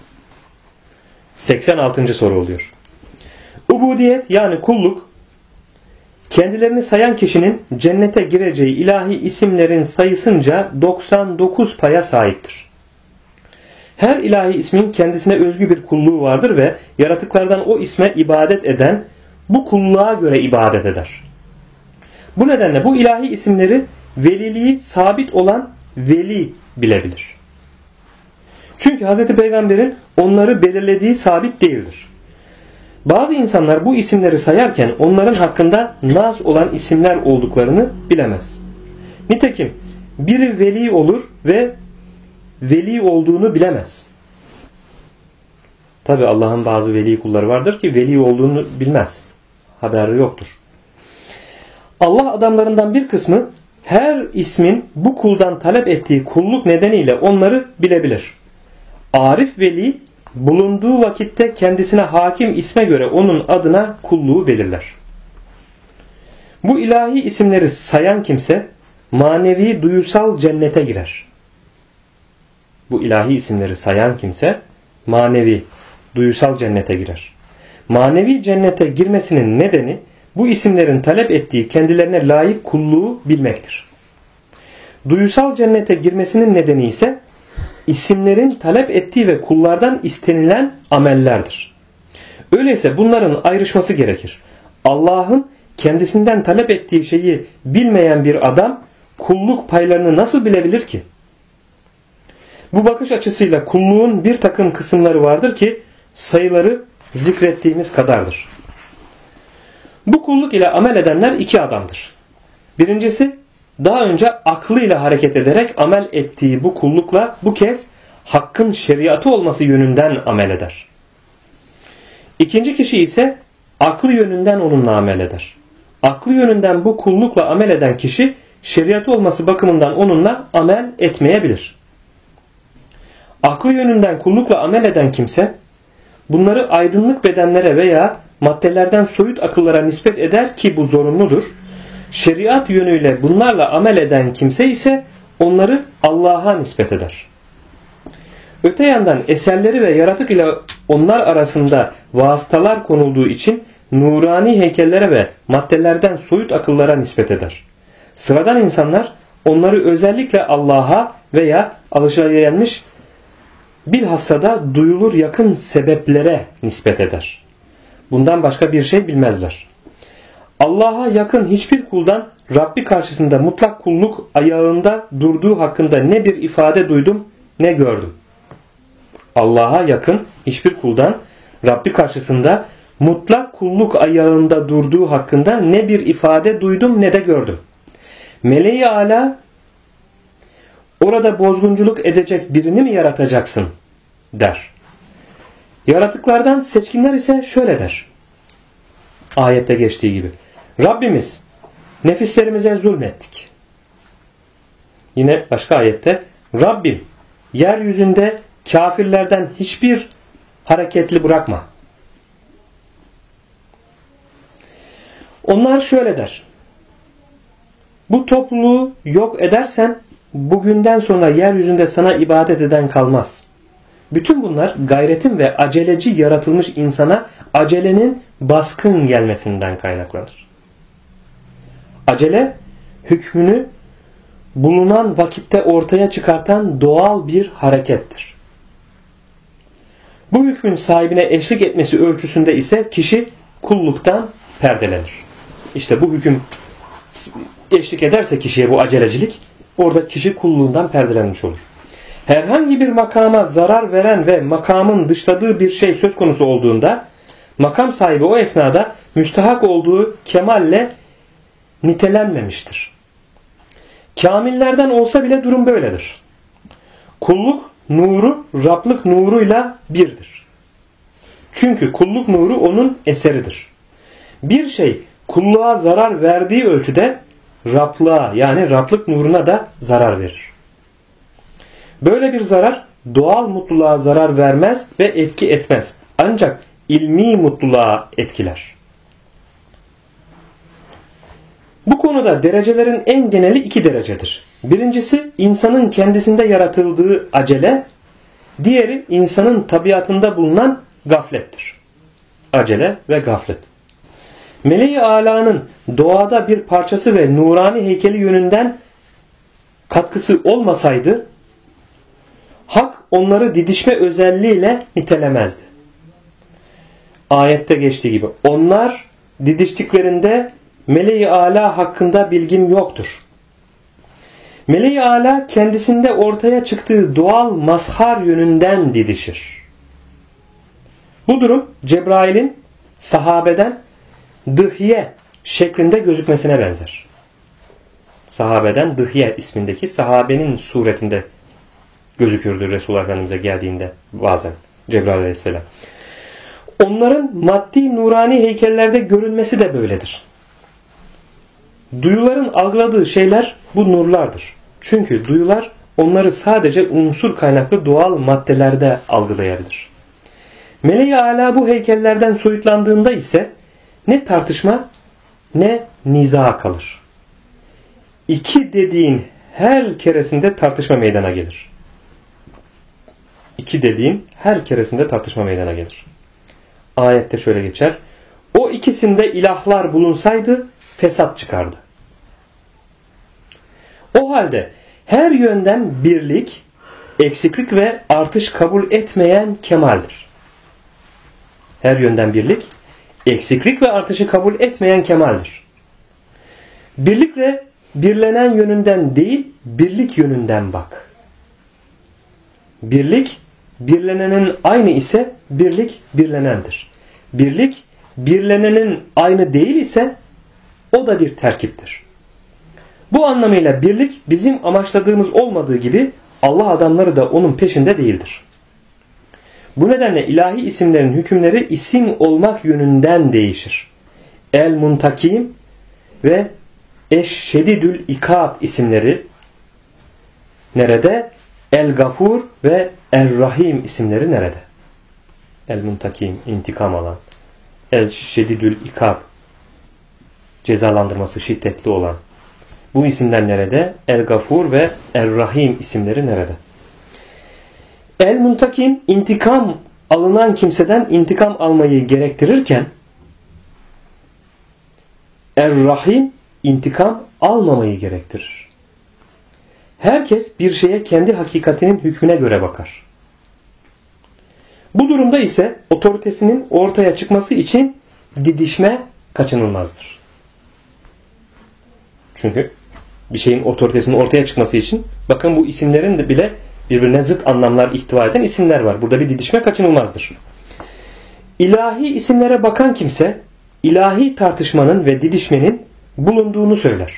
86. soru oluyor. Ubudiyet yani kulluk kendilerini sayan kişinin cennete gireceği ilahi isimlerin sayısınca 99 paya sahiptir. Her ilahi ismin kendisine özgü bir kulluğu vardır ve yaratıklardan o isme ibadet eden bu kulluğa göre ibadet eder. Bu nedenle bu ilahi isimleri veliliği sabit olan veli bilebilir. Çünkü Hz. Peygamber'in onları belirlediği sabit değildir. Bazı insanlar bu isimleri sayarken onların hakkında naz olan isimler olduklarını bilemez. Nitekim biri veli olur ve veli olduğunu bilemez. Tabi Allah'ın bazı veli kulları vardır ki veli olduğunu bilmez. Haberi yoktur. Allah adamlarından bir kısmı her ismin bu kuldan talep ettiği kulluk nedeniyle onları bilebilir. Arif veli bulunduğu vakitte kendisine hakim isme göre onun adına kulluğu belirler. Bu ilahi isimleri sayan kimse manevi duyusal cennete girer. Bu ilahi isimleri sayan kimse manevi duyusal cennete girer. Manevi cennete girmesinin nedeni bu isimlerin talep ettiği kendilerine layık kulluğu bilmektir. Duyusal cennete girmesinin nedeni ise isimlerin talep ettiği ve kullardan istenilen amellerdir. Öyleyse bunların ayrışması gerekir. Allah'ın kendisinden talep ettiği şeyi bilmeyen bir adam kulluk paylarını nasıl bilebilir ki? Bu bakış açısıyla kulluğun bir takım kısımları vardır ki sayıları zikrettiğimiz kadardır. Bu kulluk ile amel edenler iki adamdır. Birincisi daha önce aklıyla hareket ederek amel ettiği bu kullukla bu kez hakkın şeriatı olması yönünden amel eder. İkinci kişi ise aklı yönünden onunla amel eder. Aklı yönünden bu kullukla amel eden kişi şeriatı olması bakımından onunla amel etmeyebilir. Aklı yönünden kullukla amel eden kimse bunları aydınlık bedenlere veya maddelerden soyut akıllara nispet eder ki bu zorunludur. Şeriat yönüyle bunlarla amel eden kimse ise onları Allah'a nispet eder. Öte yandan eserleri ve yaratık ile onlar arasında vasıtalar konulduğu için nurani heykellere ve maddelerden soyut akıllara nispet eder. Sıradan insanlar onları özellikle Allah'a veya alışılagelmiş bilhassa da duyulur yakın sebeplere nispet eder. Bundan başka bir şey bilmezler. Allah'a yakın hiçbir kuldan Rabbi karşısında mutlak kulluk ayağında durduğu hakkında ne bir ifade duydum ne gördüm. Allah'a yakın hiçbir kuldan Rabbi karşısında mutlak kulluk ayağında durduğu hakkında ne bir ifade duydum ne de gördüm. Meleği Ala orada bozgunculuk edecek birini mi yaratacaksın der. Yaratıklardan seçkinler ise şöyle der. Ayette geçtiği gibi. Rabbimiz nefislerimize zulmettik. Yine başka ayette Rabbim yeryüzünde kafirlerden hiçbir hareketli bırakma. Onlar şöyle der. Bu topluluğu yok edersen bugünden sonra yeryüzünde sana ibadet eden kalmaz. Bütün bunlar gayretin ve aceleci yaratılmış insana acelenin baskın gelmesinden kaynaklanır. Acele hükmünü bulunan vakitte ortaya çıkartan doğal bir harekettir. Bu hükmün sahibine eşlik etmesi ölçüsünde ise kişi kulluktan perdelenir. İşte bu hüküm eşlik ederse kişiye bu acelecilik, orada kişi kulluğundan perdelenmiş olur. Herhangi bir makama zarar veren ve makamın dışladığı bir şey söz konusu olduğunda makam sahibi o esnada müstahak olduğu kemalle nitelenmemiştir. Kamillerden olsa bile durum böyledir. Kulluk nuru Rablık nuruyla birdir. Çünkü kulluk nuru onun eseridir. Bir şey kulluğa zarar verdiği ölçüde Rablığa yani Rablık nuruna da zarar verir. Böyle bir zarar doğal mutluluğa zarar vermez ve etki etmez. Ancak ilmi mutluluğa etkiler. Bu konuda derecelerin en geneli iki derecedir. Birincisi insanın kendisinde yaratıldığı acele, diğeri insanın tabiatında bulunan gaflettir. Acele ve gaflet. Meleği Ala'nın doğada bir parçası ve nurani heykeli yönünden katkısı olmasaydı, hak onları didişme özelliğiyle nitelemezdi. Ayette geçtiği gibi, onlar didiştiklerinde Meleği Ala hakkında bilgim yoktur. Meleği Ala kendisinde ortaya çıktığı doğal mazhar yönünden didişir. Bu durum Cebrail'in sahabeden Dıhye şeklinde gözükmesine benzer. Sahabeden Dıhye ismindeki sahabenin suretinde gözükürdü Resulullah Efendimiz'e geldiğinde bazen Cebrail Aleyhisselam. Onların maddi nurani heykellerde görünmesi de böyledir. Duyuların algıladığı şeyler bu nurlardır. Çünkü duyular onları sadece unsur kaynaklı doğal maddelerde algılayabilir. Meleği Ala bu heykellerden soyutlandığında ise ne tartışma ne niza kalır. İki dediğin her keresinde tartışma meydana gelir. İki dediğin her keresinde tartışma meydana gelir. Ayette şöyle geçer. O ikisinde ilahlar bulunsaydı fesat çıkardı. O halde her yönden birlik, eksiklik ve artış kabul etmeyen kemaldir. Her yönden birlik, eksiklik ve artışı kabul etmeyen kemaldir. Birlikle birlenen yönünden değil, birlik yönünden bak. Birlik, birlenenin aynı ise birlik birlenendir. Birlik, birlenenin aynı değil ise o da bir terkiptir. Bu anlamıyla birlik bizim amaçladığımız olmadığı gibi Allah adamları da onun peşinde değildir. Bu nedenle ilahi isimlerin hükümleri isim olmak yönünden değişir. El-Muntakim ve Eş-Şedidül İkab isimleri nerede? El-Gafur ve El-Rahim isimleri nerede? El-Muntakim, intikam alan. El-Şedidül İkab, cezalandırması şiddetli olan. Bu isimler nerede? El-Gafur ve El-Rahim isimleri nerede? El-Muntakim, intikam alınan kimseden intikam almayı gerektirirken El-Rahim, intikam almamayı gerektirir. Herkes bir şeye kendi hakikatinin hükmüne göre bakar. Bu durumda ise otoritesinin ortaya çıkması için didişme kaçınılmazdır. Çünkü bir şeyin otoritesinin ortaya çıkması için bakın bu isimlerin de bile birbirine zıt anlamlar ihtiva eden isimler var. Burada bir didişme kaçınılmazdır. İlahi isimlere bakan kimse ilahi tartışmanın ve didişmenin bulunduğunu söyler.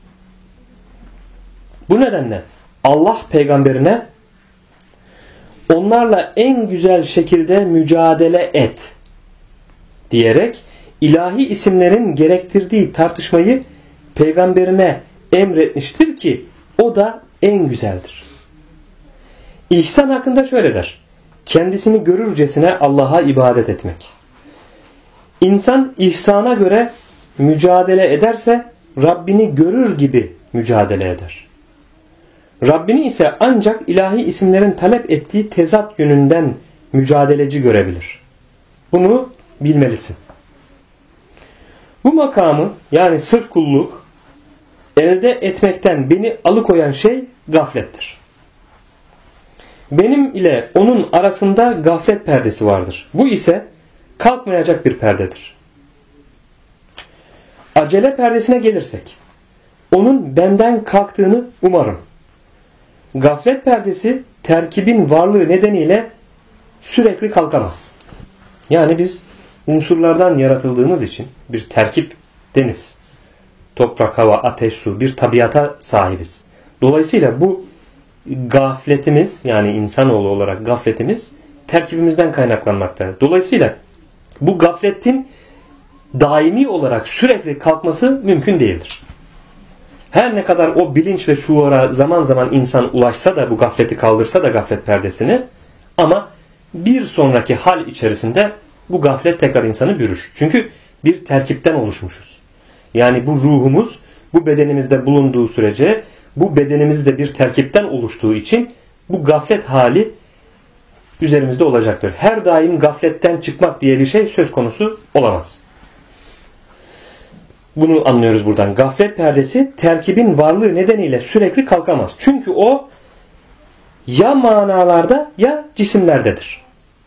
Bu nedenle Allah peygamberine onlarla en güzel şekilde mücadele et diyerek ilahi isimlerin gerektirdiği tartışmayı peygamberine emretmiştir ki o da en güzeldir. İhsan hakkında şöyle der. Kendisini görürcesine Allah'a ibadet etmek. İnsan ihsana göre mücadele ederse Rabbini görür gibi mücadele eder. Rabbini ise ancak ilahi isimlerin talep ettiği tezat yönünden mücadeleci görebilir. Bunu bilmelisin. Bu makamı yani sırf kulluk elde etmekten beni alıkoyan şey gaflettir. Benim ile onun arasında gaflet perdesi vardır. Bu ise kalkmayacak bir perdedir. Acele perdesine gelirsek, onun benden kalktığını umarım. Gaflet perdesi terkibin varlığı nedeniyle sürekli kalkamaz. Yani biz unsurlardan yaratıldığımız için bir terkip deniz, toprak, hava, ateş, su bir tabiata sahibiz. Dolayısıyla bu gafletimiz yani insanoğlu olarak gafletimiz terkibimizden kaynaklanmaktadır. Dolayısıyla bu gafletin daimi olarak sürekli kalkması mümkün değildir. Her ne kadar o bilinç ve şuura zaman zaman insan ulaşsa da bu gafleti kaldırsa da gaflet perdesini ama bir sonraki hal içerisinde bu gaflet tekrar insanı bürür. Çünkü bir terkipten oluşmuşuz. Yani bu ruhumuz bu bedenimizde bulunduğu sürece bu bedenimizde bir terkipten oluştuğu için bu gaflet hali üzerimizde olacaktır. Her daim gafletten çıkmak diye bir şey söz konusu olamaz. Bunu anlıyoruz buradan. Gaflet perdesi terkibin varlığı nedeniyle sürekli kalkamaz. Çünkü o ya manalarda ya cisimlerdedir.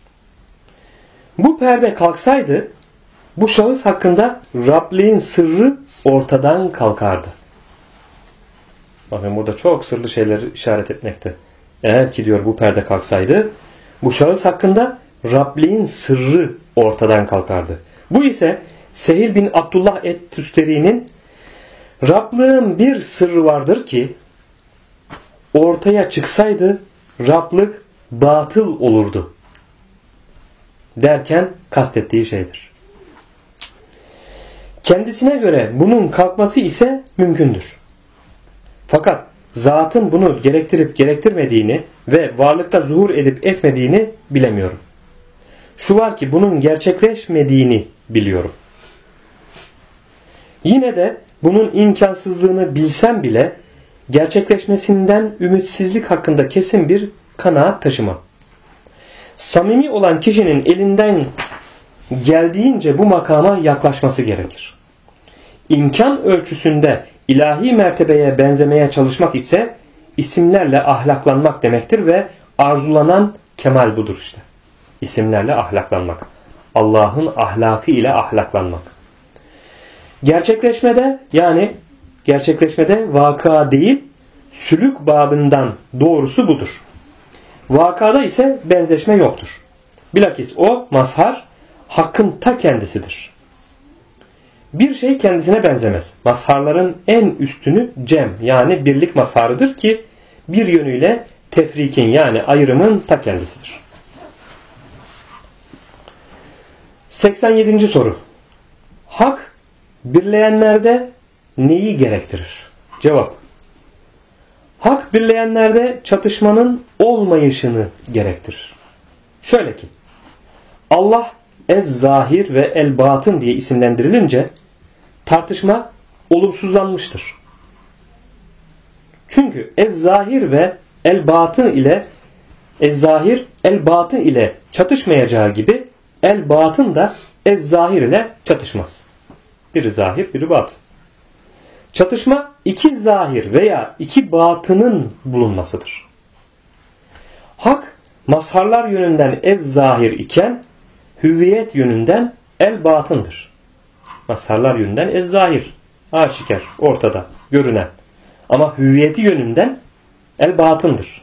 Bu perde kalksaydı bu şahıs hakkında Rabliğin sırrı ortadan kalkardı. Bakın burada çok sırlı şeyleri işaret etmekte. Eğer ki diyor bu perde kalksaydı bu şahıs hakkında Rabliğin sırrı ortadan kalkardı. Bu ise Sehil bin Abdullah et-Tüsteri'nin Rablığın bir sırrı vardır ki ortaya çıksaydı Rablık batıl olurdu derken kastettiği şeydir. Kendisine göre bunun kalkması ise mümkündür. Fakat zatın bunu gerektirip gerektirmediğini ve varlıkta zuhur edip etmediğini bilemiyorum. Şu var ki bunun gerçekleşmediğini biliyorum. Yine de bunun imkansızlığını bilsem bile gerçekleşmesinden ümitsizlik hakkında kesin bir kanaat taşımam. Samimi olan kişinin elinden geldiğince bu makama yaklaşması gerekir. İmkan ölçüsünde ilahi mertebeye benzemeye çalışmak ise isimlerle ahlaklanmak demektir ve arzulanan kemal budur işte. İsimlerle ahlaklanmak. Allah'ın ahlakı ile ahlaklanmak. Gerçekleşmede vaka değil, sülük babından doğrusu budur. Vakada ise benzeşme yoktur. Bilakis o mazhar hakkın ta kendisidir. Bir şey kendisine benzemez. Mazharların en üstünü cem yani birlik mazharıdır ki bir yönüyle tefrikin yani ayrımın ta kendisidir. 87. soru. Hak birleyenlerde neyi gerektirir? Cevap. Hak birleyenlerde çatışmanın olmayışını gerektirir. Şöyle ki Allah Ez-Zahir ve El-Batın diye isimlendirilince tartışma olumsuzlanmıştır. Çünkü Ez-Zahir ve El-Batın ile Ez-Zahir El-Batın ile çatışmayacağı gibi El-Batın da Ez-Zahir ile çatışmaz. Biri zahir, biri batın. Çatışma iki zahir veya iki batının bulunmasıdır. Hak mazharlar yönünden Ez-Zahir iken hüviyet yönünden El-Batındır. Mazharlar yönünden Ez-Zahir aşikar, ortada, görünen. Ama hüviyeti yönünden El-Batındır.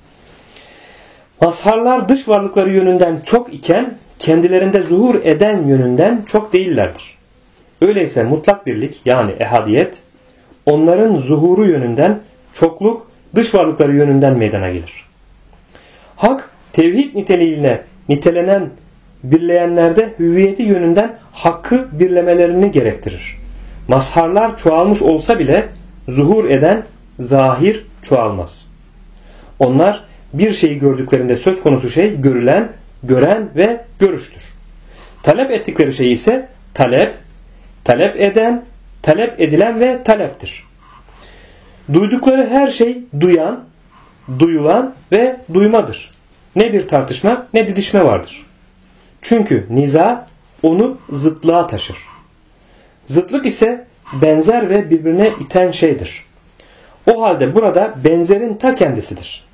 Mazharlar dış varlıkları yönünden çok iken kendilerinde zuhur eden yönünden çok değillerdir. Öyleyse mutlak birlik yani ehadiyet onların zuhuru yönünden çokluk dış varlıkları yönünden meydana gelir. Hak tevhid niteliğiyle nitelenen birleyenlerde hüviyeti yönünden hakkı birlemelerini gerektirir. Mazharlar çoğalmış olsa bile zuhur eden zahir çoğalmaz. Onlar bir şeyi gördüklerinde söz konusu şey görülen, gören ve görüştür. Talep ettikleri şey ise talep eden, talep edilen ve taleptir. Duydukları her şey duyan, duyulan ve duymadır. Ne bir tartışma ne didişme vardır. Çünkü niza onu zıtlığa taşır. Zıtlık ise benzer ve birbirine iten şeydir. O halde burada benzerin ta kendisidir.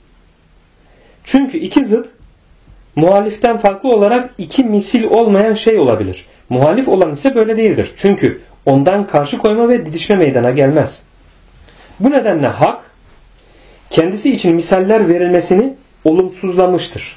Çünkü iki zıt muhaliften farklı olarak iki misil olmayan şey olabilir. Muhalif olan ise böyle değildir. Çünkü ondan karşı koyma ve didişme meydana gelmez. Bu nedenle hak kendisi için misaller verilmesini olumsuzlamıştır.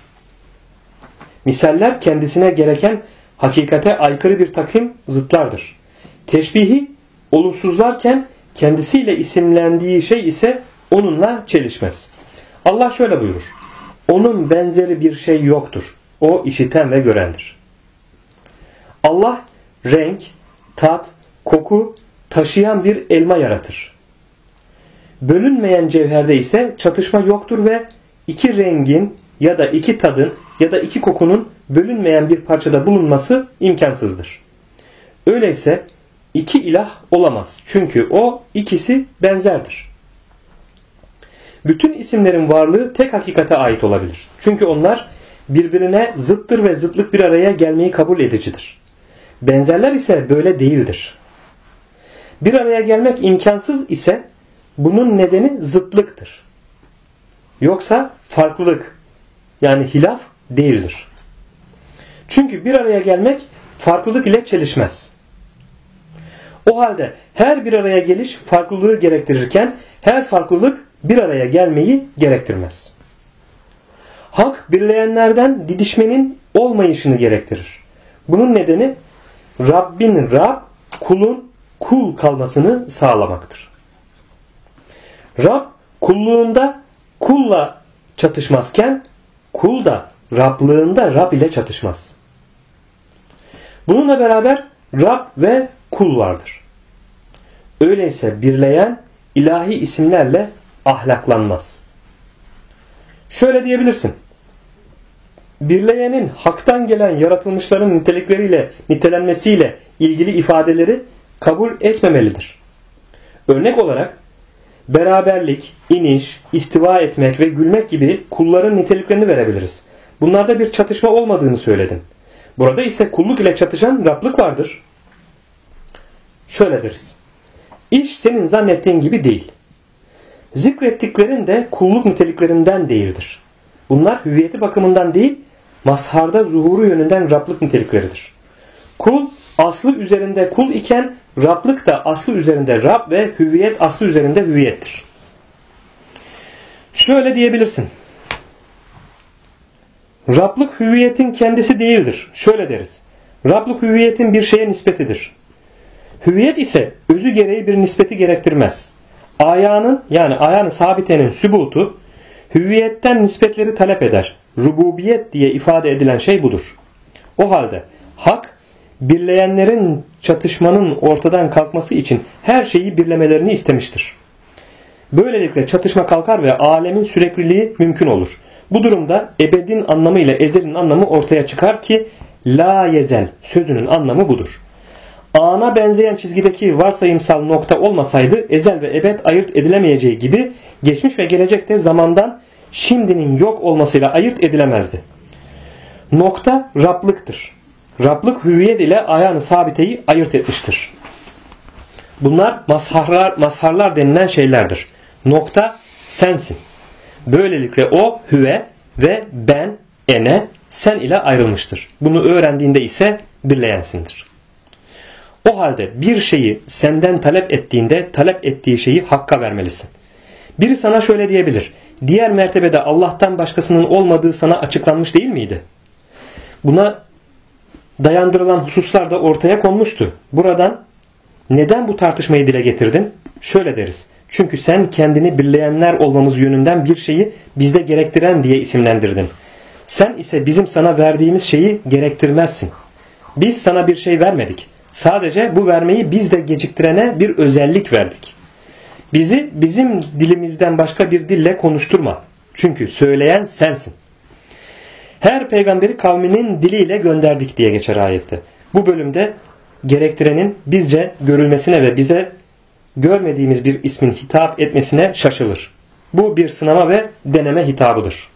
Misaller kendisine gereken hakikate aykırı bir takım zıtlardır. Teşbihi olumsuzlarken kendisiyle isimlendiği şey ise onunla çelişmez. Allah şöyle buyurur. Onun benzeri bir şey yoktur. O işiten ve görendir. Allah renk, tat, koku taşıyan bir elma yaratır. Bölünmeyen cevherde ise çatışma yoktur ve iki rengin ya da iki tadın ya da iki kokunun bölünmeyen bir parçada bulunması imkansızdır. Öyleyse iki ilah olamaz. Çünkü o ikisi benzerdir. Bütün isimlerin varlığı tek hakikate ait olabilir. Çünkü onlar birbirine zıttır ve zıtlık bir araya gelmeyi kabul edicidir. Benzerler ise böyle değildir. Bir araya gelmek imkansız ise bunun nedeni zıtlıktır. Yoksa farklılık yani hilaf değildir. Çünkü bir araya gelmek farklılık ile çelişmez. O halde her bir araya geliş farklılığı gerektirirken her farklılık bir araya gelmeyi gerektirmez. Hak birleyenlerden didişmenin olmayışını gerektirir. Bunun nedeni Rabbin Rab, kulun kul kalmasını sağlamaktır. Rab kulluğunda kulla çatışmazken kul da Rablığında Rab ile çatışmaz. Bununla beraber Rab ve kul vardır. Öyleyse birleyen ilahi isimlerle ahlaklanmaz. Şöyle diyebilirsin. Birleyenin haktan gelen yaratılmışların nitelikleriyle nitelenmesiyle ilgili ifadeleri kabul etmemelidir. Örnek olarak beraberlik, iniş, istiva etmek ve gülmek gibi kulların niteliklerini verebiliriz. Bunlarda bir çatışma olmadığını söyledin. Burada ise kulluk ile çatışan Rablık vardır. Şöyle deriz. İş senin zannettiğin gibi değil. Zikrettiklerin de kulluk niteliklerinden değildir. Bunlar hüviyeti bakımından değil, mazharda zuhuru yönünden Rablık nitelikleridir. Kul aslı üzerinde kul iken Rablık da aslı üzerinde Rab ve hüviyet aslı üzerinde hüviyettir. Şöyle diyebilirsin. Rablık hüviyetin kendisi değildir. Şöyle deriz. Rablık hüviyetin bir şeye nispetidir. Hüviyet ise özü gereği bir nispeti gerektirmez. Ayağını sabitenin sübutu hüviyetten nispetleri talep eder. Rububiyet diye ifade edilen şey budur. O halde hak birleyenlerin çatışmanın ortadan kalkması için her şeyi birlemelerini istemiştir. Böylelikle çatışma kalkar ve alemin sürekliliği mümkün olur. Bu durumda ebedin anlamı ile ezelin anlamı ortaya çıkar ki la yezel sözünün anlamı budur. Ana benzeyen çizgideki varsayımsal nokta olmasaydı ezel ve ebed ayırt edilemeyeceği gibi geçmiş ve gelecekte zamandan şimdinin yok olmasıyla ayırt edilemezdi. Nokta Rablıktır. Rablık hüviyet ile ayağını sabiteyi ayırt etmiştir. Bunlar mazharlar denilen şeylerdir. Nokta sensin. Böylelikle o hüve ve ben, ene, sen ile ayrılmıştır. Bunu öğrendiğinde ise birleyensindir. O halde bir şeyi senden talep ettiğinde talep ettiği şeyi Hakk'a vermelisin. Biri sana şöyle diyebilir. Diğer mertebede Allah'tan başkasının olmadığı sana açıklanmış değil miydi? Buna dayandırılan hususlar da ortaya konmuştu. Buradan neden bu tartışmayı dile getirdin? Şöyle deriz. Çünkü sen kendini birleyenler olmamız yönünden bir şeyi bizde gerektiren diye isimlendirdin. Sen ise bizim sana verdiğimiz şeyi gerektirmezsin. Biz sana bir şey vermedik. Sadece bu vermeyi bizde geciktirene bir özellik verdik. Bizi bizim dilimizden başka bir dille konuşturma. Çünkü söyleyen sensin. Her peygamberi kavminin diliyle gönderdik diye geçer ayette. Bu bölümde gerektirenin bizce görülmesine ve bize görmediğimiz bir ismin hitap etmesine şaşılır. Bu bir sınama ve deneme hitabıdır.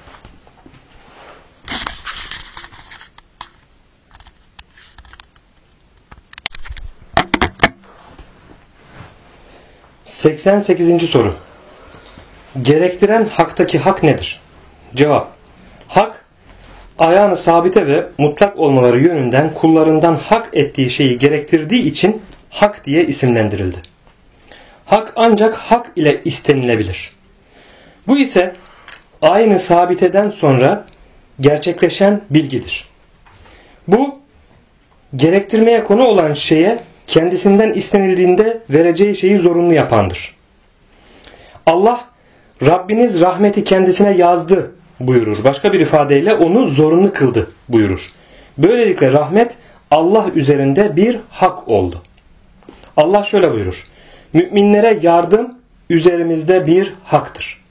...88. soru. Gerektiren haktaki hak nedir? Cevap. Hak, ayağını sabite ve mutlak olmaları yönünden kullarından hak ettiği şeyi gerektirdiği için hak diye isimlendirildi. Hak ancak hak ile istenilebilir. Bu ise aynı sabiteden sonra gerçekleşen bilgidir. Bu gerektirmeye konu olan şeye kendisinden istenildiğinde vereceği şeyi zorunlu yapandır. Allah Rabbiniz rahmeti kendisine yazdı buyurur. Başka bir ifadeyle onu zorunlu kıldı buyurur. Böylelikle rahmet Allah üzerinde bir hak oldu. Allah şöyle buyurur. Müminlere yardım üzerimizde bir haktır.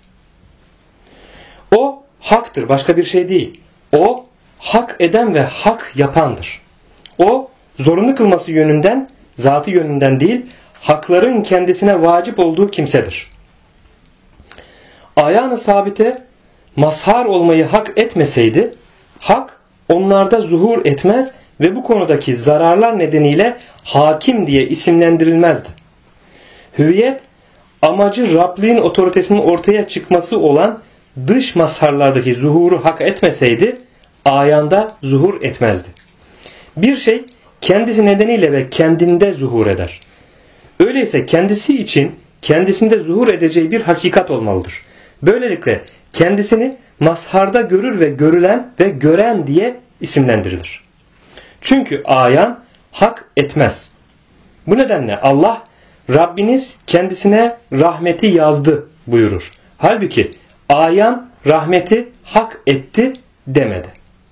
O haktır, başka bir şey değil. O hak eden ve hak yapandır. O zorunlu kılması yönünden, zatı yönünden değil, hakların kendisine vacip olduğu kimsedir. Ayağını sabite mazhar olmayı hak etmeseydi, hak onlarda zuhur etmez ve bu konudaki zararlar nedeniyle hakim diye isimlendirilmezdi. Hüviyet, amacı Rabliğin otoritesinin ortaya çıkması olan dış mazharlardaki zuhuru hak etmeseydi, ayanda zuhur etmezdi. Bir şey kendisi nedeniyle ve kendinde zuhur eder. Öyleyse kendisi için kendisinde zuhur edeceği bir hakikat olmalıdır. Böylelikle kendisini mazharda görür ve görülen ve gören diye isimlendirilir. Çünkü ayan hak etmez. Bu nedenle Allah Rabbiniz kendisine rahmeti yazdı buyurur. Halbuki ayan rahmeti hak etti demedi.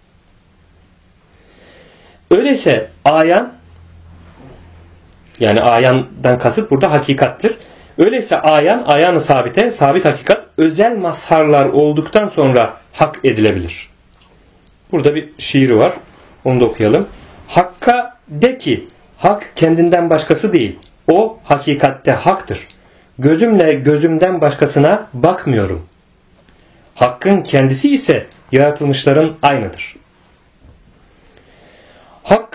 Öyleyse ayan, yani ayandan kasıt burada hakikattir. Öyleyse ayan-ı sabite, sabit hakikat özel mazharlar olduktan sonra hak edilebilir. Burada bir şiiri var. Onu da okuyalım. Hakka de ki hak kendinden başkası değil. O hakikatte haktır. Gözümle gözümden başkasına bakmıyorum. Hakkın kendisi ise yaratılmışların aynıdır.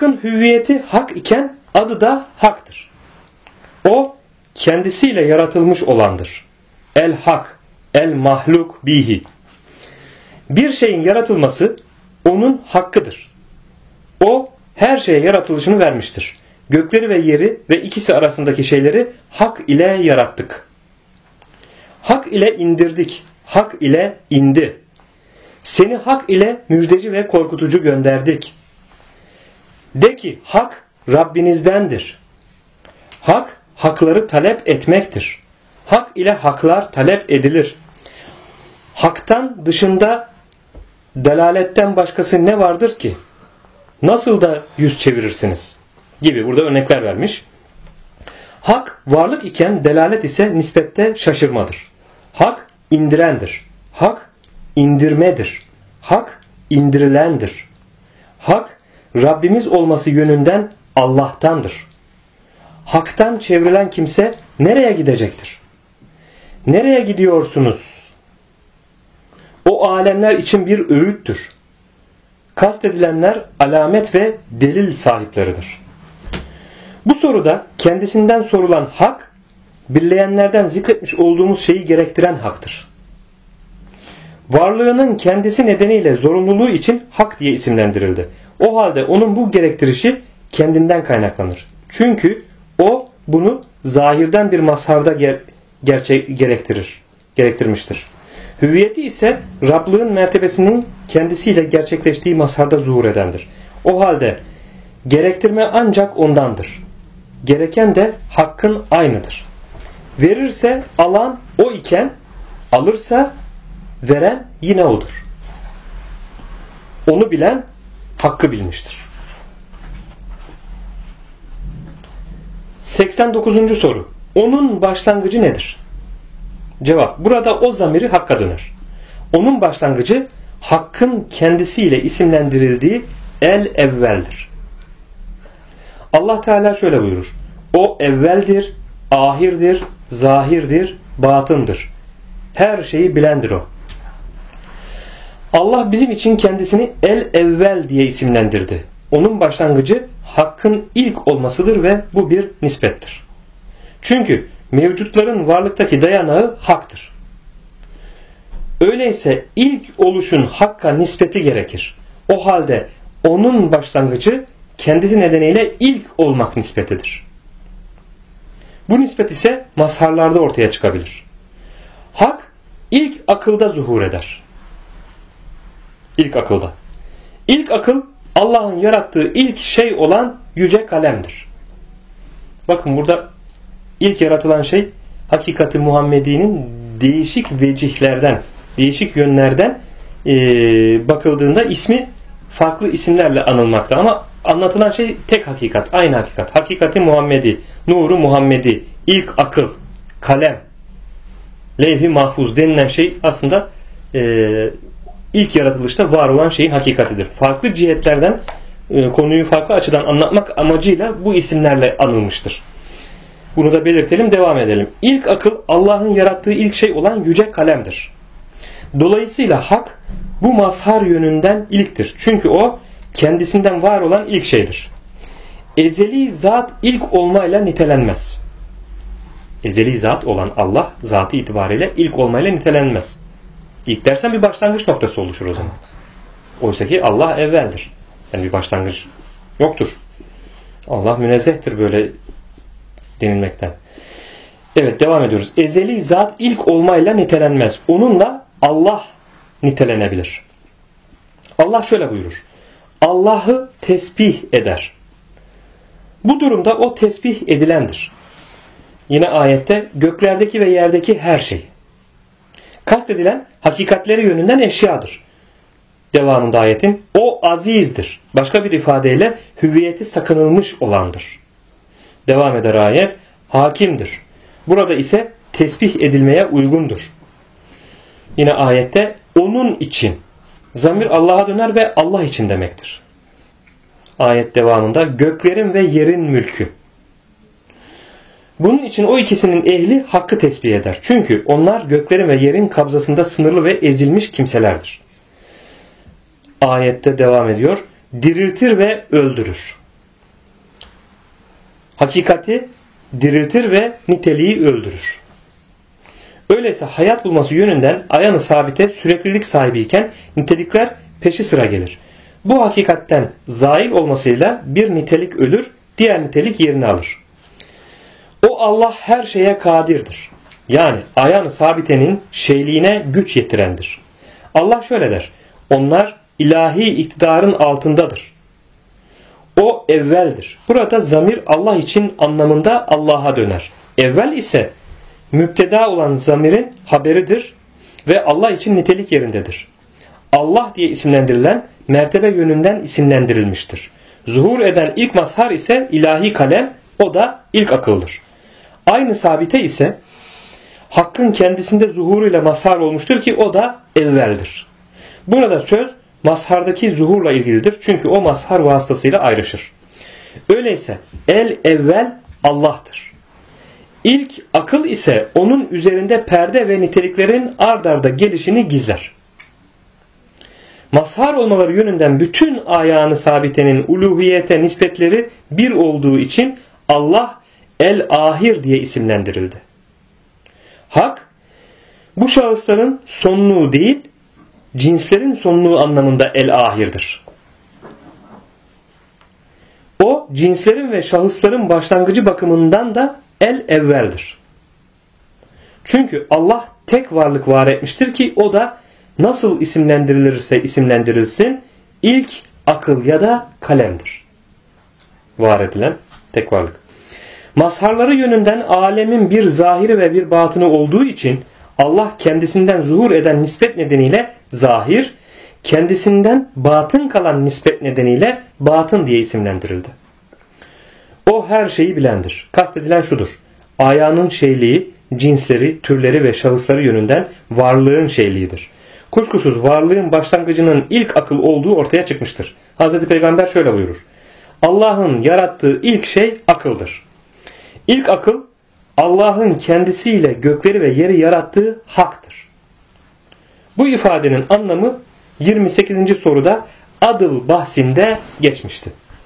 Hakk'ın hüviyeti hak iken adı da haktır. O kendisiyle yaratılmış olandır. El hak, el mahluk bihi. Bir şeyin yaratılması onun hakkıdır. O her şeye yaratılışını vermiştir. Gökleri ve yeri ve ikisi arasındaki şeyleri hak ile yarattık. Hak ile indirdik. Hak ile indi. Seni hak ile müjdeci ve korkutucu gönderdik. De ki hak Rabbinizdendir. Hak hakları talep etmektir. Hak ile haklar talep edilir. Haktan dışında delaletten başkası ne vardır ki? Nasıl da yüz çevirirsiniz? Gibi burada örnekler vermiş. Hak varlık iken delalet ise nispette şaşırmadır. Hak indirendir. Hak indirmedir. Hak indirilendir. Hak Rabbimiz olması yönünden Allah'tandır. Hak'tan çevrilen kimse nereye gidecektir? Nereye gidiyorsunuz? O alemler için bir öğüttür. Kastedilenler alamet ve delil sahipleridir. Bu soruda kendisinden sorulan hak, birleyenlerden zikretmiş olduğumuz şeyi gerektiren haktır. Varlığının kendisi nedeniyle zorunluluğu için hak diye isimlendirildi. O halde onun bu gerektirişi kendinden kaynaklanır. Çünkü o bunu zahirden bir mazharda gerektirmiştir. Hüviyeti ise Rablığın mertebesinin kendisiyle gerçekleştiği mazharda zuhur edendir. O halde gerektirme ancak ondandır. Gereken de hakkın aynıdır. Verirse alan o iken, alırsa veren yine odur. Onu bilen hakkı bilmiştir. 89. soru. Onun başlangıcı nedir? Cevap. Burada o zamiri hakka döner. Onun başlangıcı hakkın kendisiyle isimlendirildiği el evveldir. Allah Teala şöyle buyurur. O evveldir, ahirdir, zahirdir, batındır. Her şeyi bilendir o. Allah bizim için kendisini el evvel diye isimlendirdi. Onun başlangıcı hakkın ilk olmasıdır ve bu bir nispettir. Çünkü mevcutların varlıktaki dayanağı haktır. Öyleyse ilk oluşun hakka nispeti gerekir. O halde onun başlangıcı kendisi nedeniyle ilk olmak nispetidir. Bu nispet ise mazharlarda ortaya çıkabilir. Hak ilk akılda zuhur eder. İlk akılda. İlk akıl Allah'ın yarattığı ilk şey olan yüce kalemdir. Bakın burada ilk yaratılan şey hakikati Muhammedi'nin değişik vecihlerden, değişik yönlerden bakıldığında ismi farklı isimlerle anılmakta. Ama anlatılan şey tek hakikat, aynı hakikat. Hakikati Muhammedi, nuru Muhammedi, ilk akıl, kalem, levh-i mahfuz denilen şey aslında ilk yaratılışta var olan şeyin hakikatidir. Farklı cihetlerden konuyu farklı açıdan anlatmak amacıyla bu isimlerle anılmıştır. Bunu da belirtelim, devam edelim. İlk akıl Allah'ın yarattığı ilk şey olan yüce kalemdir. Dolayısıyla hak bu mazhar yönünden ilktir. Çünkü o kendisinden var olan ilk şeydir. Ezeli zat ilk olmayla nitelenmez. Ezeli zat olan Allah zatı itibariyle ilk olmayla nitelenmez. İlk dersen bir başlangıç noktası oluşur o zaman. Oysa ki Allah evveldir. Yani bir başlangıç yoktur. Allah münezzehtir böyle denilmekten. Evet, devam ediyoruz. Ezeli zat ilk olmayla nitelenmez. Onunla Allah nitelenebilir. Allah şöyle buyurur. Allah'ı tesbih eder. Bu durumda o tesbih edilendir. Yine ayette göklerdeki ve yerdeki her şey. Kastedilen hakikatleri yönünden eşyadır. Devamında ayetin o azizdir. Başka bir ifadeyle hüviyeti sakınılmış olandır. Devam eder ayet. Hakimdir. Burada ise tesbih edilmeye uygundur. Yine ayette onun için. Zamir Allah'a döner ve Allah için demektir. Ayet devamında göklerin ve yerin mülkü. Bunun için o ikisinin ehli hakkı tesbih eder. Çünkü onlar göklerin ve yerin kabzasında sınırlı ve ezilmiş kimselerdir. Ayette devam ediyor. Diriltir ve öldürür. hakikati diriltir ve niteliği öldürür. Öyleyse hayat bulması yönünden ayağını sabite süreklilik sahibiyken nitelikler peşi sıra gelir. Bu hakikatten zail olmasıyla bir nitelik ölür, diğer nitelik yerini alır. O Allah her şeye kadirdir. Yani ayağını sabitenin şeyliğine güç yetirendir. Allah şöyle der: onlar ilahi iktidarın altındadır. O evveldir. Burada zamir Allah için anlamında Allah'a döner. Evvel ise müpteda olan zamirin haberidir ve Allah için nitelik yerindedir. Allah diye isimlendirilen mertebe yönünden isimlendirilmiştir. Zuhur eden ilk mazhar ise ilahi kalem, o da ilk akıldır. Aynı sabite ise Hakk'ın kendisinde zuhuruyla mazhar olmuştur ki o da evveldir. Burada söz mazhardaki zuhurla ilgilidir çünkü o mazhar vasıtasıyla ayrışır. Öyleyse el evvel Allah'tır. İlk akıl ise onun üzerinde perde ve niteliklerin ard arda gelişini gizler. Mazhar olmaları yönünden bütün ayağını sabitenin uluhiyete nispetleri bir olduğu için Allah el-ahir diye isimlendirildi. Hak bu şahısların sonluğu değil, cinslerin sonluğu anlamında el-ahirdir. O cinslerin ve şahısların başlangıcı bakımından da el-evveldir. Çünkü Allah tek varlık var etmiştir ki o da nasıl isimlendirilirse isimlendirilsin ilk akıl ya da kalemdir. Var edilen tek varlık. Mazharları yönünden alemin bir zahiri ve bir batını olduğu için Allah kendisinden zuhur eden nispet nedeniyle zahir, kendisinden batın kalan nispet nedeniyle batın diye isimlendirildi. O her şeyi bilendir. Kastedilen şudur: ayağının şeyliği, cinsleri, türleri ve şahısları yönünden varlığın şeyliğidir. Kuşkusuz varlığın başlangıcının ilk akıl olduğu ortaya çıkmıştır. Hz. Peygamber şöyle buyurur: Allah'ın yarattığı ilk şey akıldır. İlk akıl Allah'ın kendisiyle gökleri ve yeri yarattığı haktır. Bu ifadenin anlamı 28. soruda adıl bahsinde geçmişti.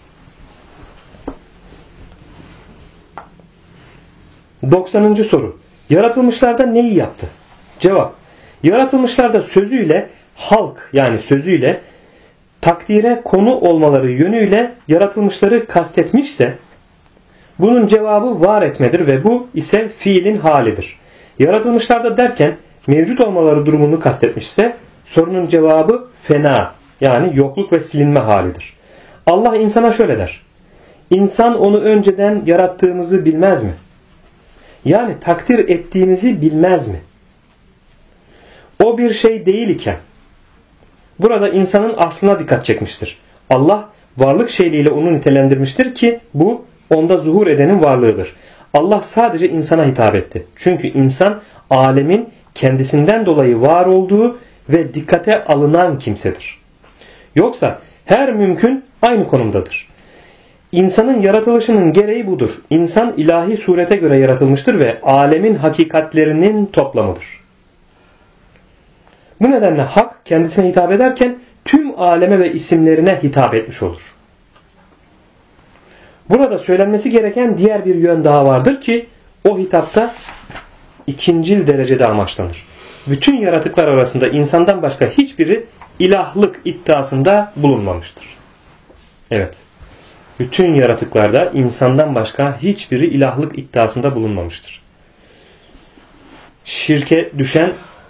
90. soru. Yaratılmışlarda neyi yaptı? Cevap: yaratılmışlarda sözüyle halk, yani sözüyle takdire konu olmaları yönüyle yaratılmışları kastetmişse bunun cevabı var etmedir ve bu ise fiilin halidir. Yaratılmışlarda derken mevcut olmaları durumunu kastetmişse sorunun cevabı fena, yani yokluk ve silinme halidir. Allah insana şöyle der: İnsan onu önceden yarattığımızı bilmez mi? Yani takdir ettiğimizi bilmez mi? O bir şey değil iken. Burada insanın aslına dikkat çekmiştir. Allah varlık şeyliğiyle onu nitelendirmiştir ki bu onda zuhur edenin varlığıdır. Allah sadece insana hitap etti. Çünkü insan alemin kendisinden dolayı var olduğu ve dikkate alınan kimsedir. Yoksa her mümkün aynı konumdadır. İnsanın yaratılışının gereği budur. İnsan ilahi surete göre yaratılmıştır ve alemin hakikatlerinin toplamıdır. Bu nedenle hak kendisine hitap ederken tüm aleme ve isimlerine hitap etmiş olur. Burada söylenmesi gereken diğer bir yön daha vardır ki o hitapta ikincil derecede amaçlanır. Bütün yaratıklar arasında insandan başka hiçbiri ilahlık iddiasında bulunmamıştır. Evet. Bütün yaratıklarda insandan başka hiçbiri ilahlık iddiasında bulunmamıştır. Şirke düşen,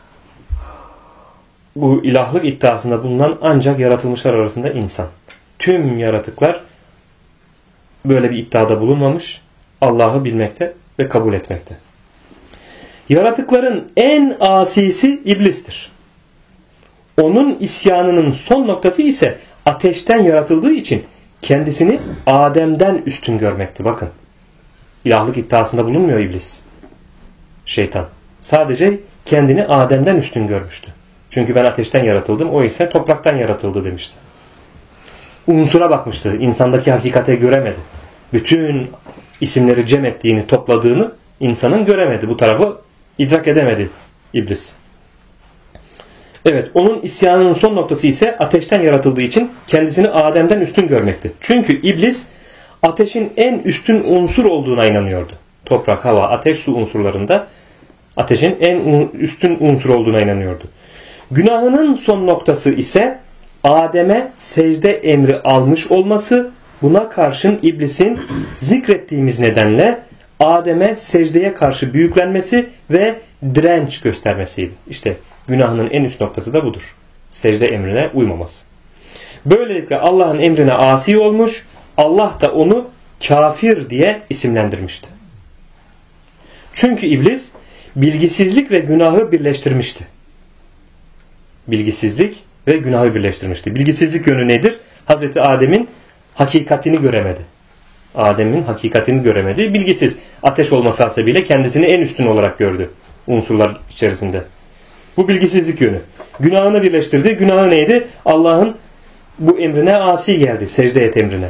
bu ilahlık iddiasında bulunan ancak yaratılmışlar arasında insan. Tüm yaratıklar böyle bir iddiada bulunmamış, Allah'ı bilmekte ve kabul etmekte. Yaratıkların en asisi iblistir. Onun isyanının son noktası ise ateşten yaratıldığı için kendisini Adem'den üstün görmekte. Bakın, ilahlık iddiasında bulunmuyor iblis, şeytan. Sadece kendini Adem'den üstün görmüştü. Çünkü ben ateşten yaratıldım, o ise topraktan yaratıldı demişti. Unsura bakmıştı, insandaki hakikate göremedi. Bütün isimleri cem ettiğini, topladığını insanın göremedi. Bu tarafı idrak edemedi iblis. Evet, onun isyanının son noktası ise ateşten yaratıldığı için kendisini Adem'den üstün görmekti. Çünkü iblis ateşin en üstün unsur olduğuna inanıyordu. Toprak, hava, ateş, su unsurlarında ateşin en üstün unsur olduğuna inanıyordu. Günahının son noktası ise Adem'e secde emri almış olması, buna karşın iblisin zikrettiğimiz nedenle Adem'e secdeye karşı büyüklenmesi ve direnç göstermesiydi. İşte günahının en üst noktası da budur. Secde emrine uymaması. Böylelikle Allah'ın emrine asi olmuş, Allah da onu kafir diye isimlendirmişti. Çünkü iblis bilgisizlik ve günahı birleştirmişti. Bilgisizlik ve günahı birleştirmişti. Bilgisizlik yönü nedir? Hazreti Adem'in hakikatini göremedi. Adem'in hakikatini göremedi. Bilgisiz. Ateş olması hasebiyle kendisini en üstün olarak gördü unsurlar içerisinde. Bu bilgisizlik yönü. Günahını birleştirdi. Günahı neydi? Allah'ın bu emrine asi geldi. Secde et emrine.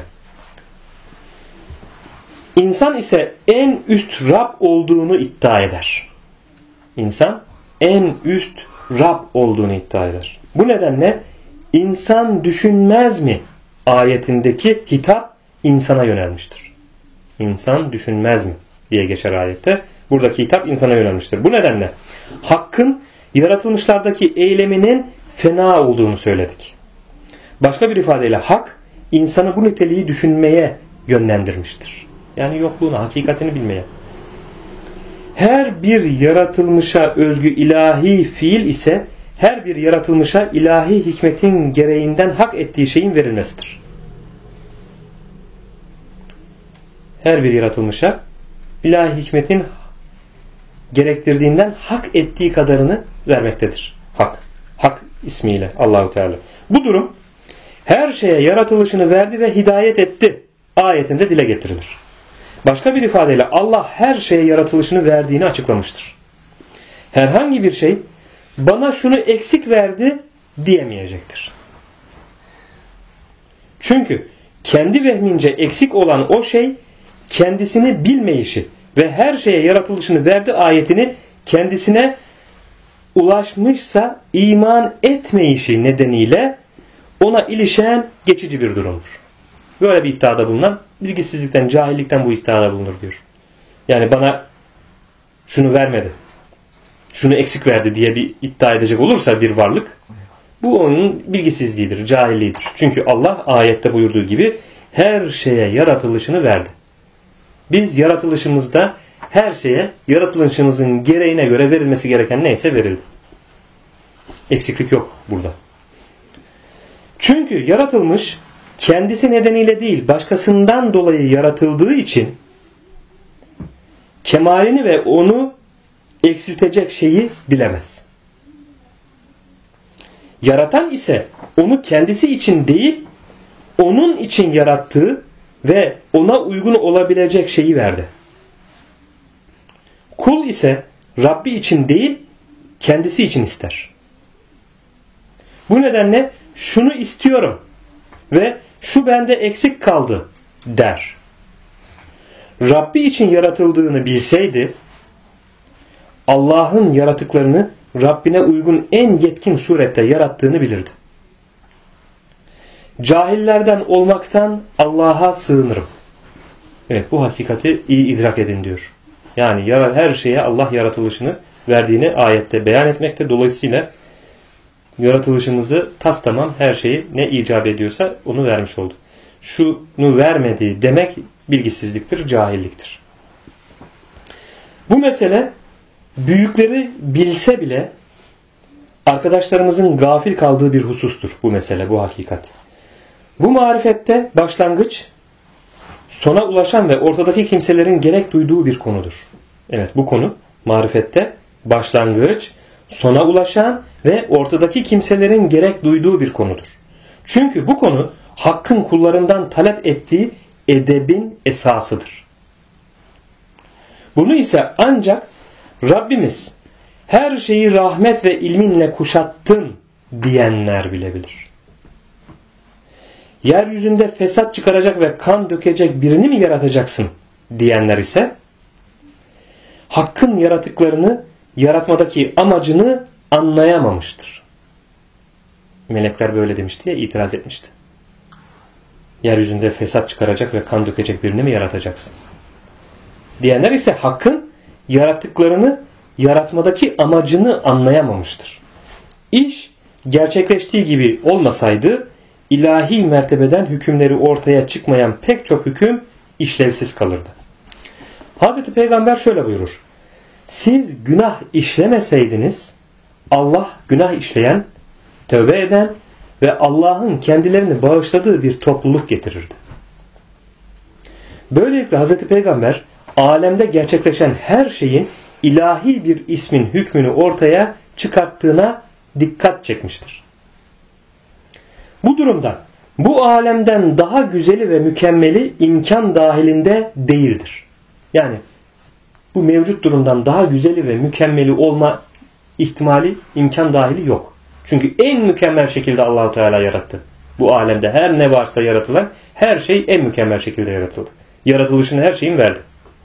İnsan ise en üst Rab olduğunu iddia eder. İnsan en üst Rab olduğunu iddia eder. Bu nedenle insan düşünmez mi ayetindeki hitap insana yönelmiştir. İnsan düşünmez mi diye geçer ayette. Buradaki hitap insana yönelmiştir. Bu nedenle Hakk'ın yaratılmışlardaki eyleminin fena olduğunu söyledik. Başka bir ifadeyle Hak insanı bu niteliği düşünmeye yönlendirmiştir. Yani yokluğunu, hakikatini bilmeye. Her bir yaratılmışa özgü ilahi fiil ise her bir yaratılmışa ilahi hikmetin gereğinden hak ettiği şeyin verilmesidir. Her bir yaratılmışa ilahi hikmetin gerektirdiğinden hak ettiği kadarını vermektedir. Hak. Hak ismiyle Allahu Teala. Bu durum her şeye yaratılışını verdi ve hidayet etti ayetinde dile getirilir. Başka bir ifadeyle Allah her şeye yaratılışını verdiğini açıklamıştır. Herhangi bir şey bana şunu eksik verdi diyemeyecektir. Çünkü kendi vehmince eksik olan o şey kendisini bilmeyişi ve her şeye yaratılışını verdi ayetini kendisine ulaşmışsa iman etmeyişi nedeniyle ona ilişen geçici bir durumdur. Böyle bir iddiada bulunan bilgisizlikten, cahillikten bu iddiada bulunur diyor. Yani bana şunu vermedi, şunu eksik verdi diye bir iddia edecek olursa bir varlık, bu onun bilgisizliğidir, cahilliğidir. Çünkü Allah ayette buyurduğu gibi her şeye yaratılışını verdi. Biz yaratılışımızda her şeye yaratılışımızın gereğine göre verilmesi gereken neyse verildi. Eksiklik yok burada. Çünkü yaratılmış kendisi nedeniyle değil başkasından dolayı yaratıldığı için kemalini ve onu eksiltecek şeyi bilemez. Yaratan ise onu kendisi için değil onun için yarattığı ve ona uygun olabilecek şeyi verdi. Kul ise Rabbi için değil kendisi için ister. Bu nedenle şunu istiyorum ve şu bende eksik kaldı der. Rabbi için yaratıldığını bilseydi Allah'ın yaratıklarını Rabbine uygun en yetkin surette yarattığını bilirdi. Cahillerden olmaktan Allah'a sığınırım. Evet, bu hakikati iyi idrak edin diyor. Yani her şeye Allah yaratılışını verdiğini ayette beyan etmekte. Dolayısıyla yaratılışımızı tastamam her şeyi ne icap ediyorsa onu vermiş oldu. Şunu vermediği demek bilgisizliktir, cahilliktir. Bu mesele büyükleri bilse bile arkadaşlarımızın gafil kaldığı bir husustur bu mesele, bu hakikat. Bu marifette başlangıç, sona ulaşan ve ortadaki kimselerin gerek duyduğu bir konudur. Evet, bu konu marifette başlangıç, sona ulaşan ve ortadaki kimselerin gerek duyduğu bir konudur. Çünkü bu konu Hakk'ın kullarından talep ettiği edebin esasıdır. Bunu ise ancak Rabbimiz her şeyi rahmet ve ilminle kuşattın diyenler bilebilir. Yeryüzünde fesat çıkaracak ve kan dökecek birini mi yaratacaksın diyenler ise Hakk'ın yaratıklarını yaratmadaki amacını anlayamamıştır. Melekler böyle demiş diye itiraz etmişti. Yeryüzünde fesat çıkaracak ve kan dökecek birini mi yaratacaksın? Diyenler ise Hakk'ın yarattıklarını yaratmadaki amacını anlayamamıştır. İş gerçekleştiği gibi olmasaydı ilahi mertebeden hükümleri ortaya çıkmayan pek çok hüküm işlevsiz kalırdı. Hazreti Peygamber şöyle buyurur. Siz günah işlemeseydiniz Allah günah işleyen, tövbe eden ve Allah'ın kendilerini bağışladığı bir topluluk getirirdi. Böylelikle Hazreti Peygamber alemde gerçekleşen her şeyin ilahi bir ismin hükmünü ortaya çıkarttığına dikkat çekmiştir. Bu durumda bu alemden daha güzeli ve mükemmeli imkan dahilinde değildir. Yani bu mevcut durumdan daha güzeli ve mükemmeli olma ihtimali imkan dahili yok. Çünkü en mükemmel şekilde Allah-u Teala yarattı. Bu alemde her ne varsa yaratılan her şey en mükemmel şekilde yaratıldı. Yaratılışını her şeyin verdi.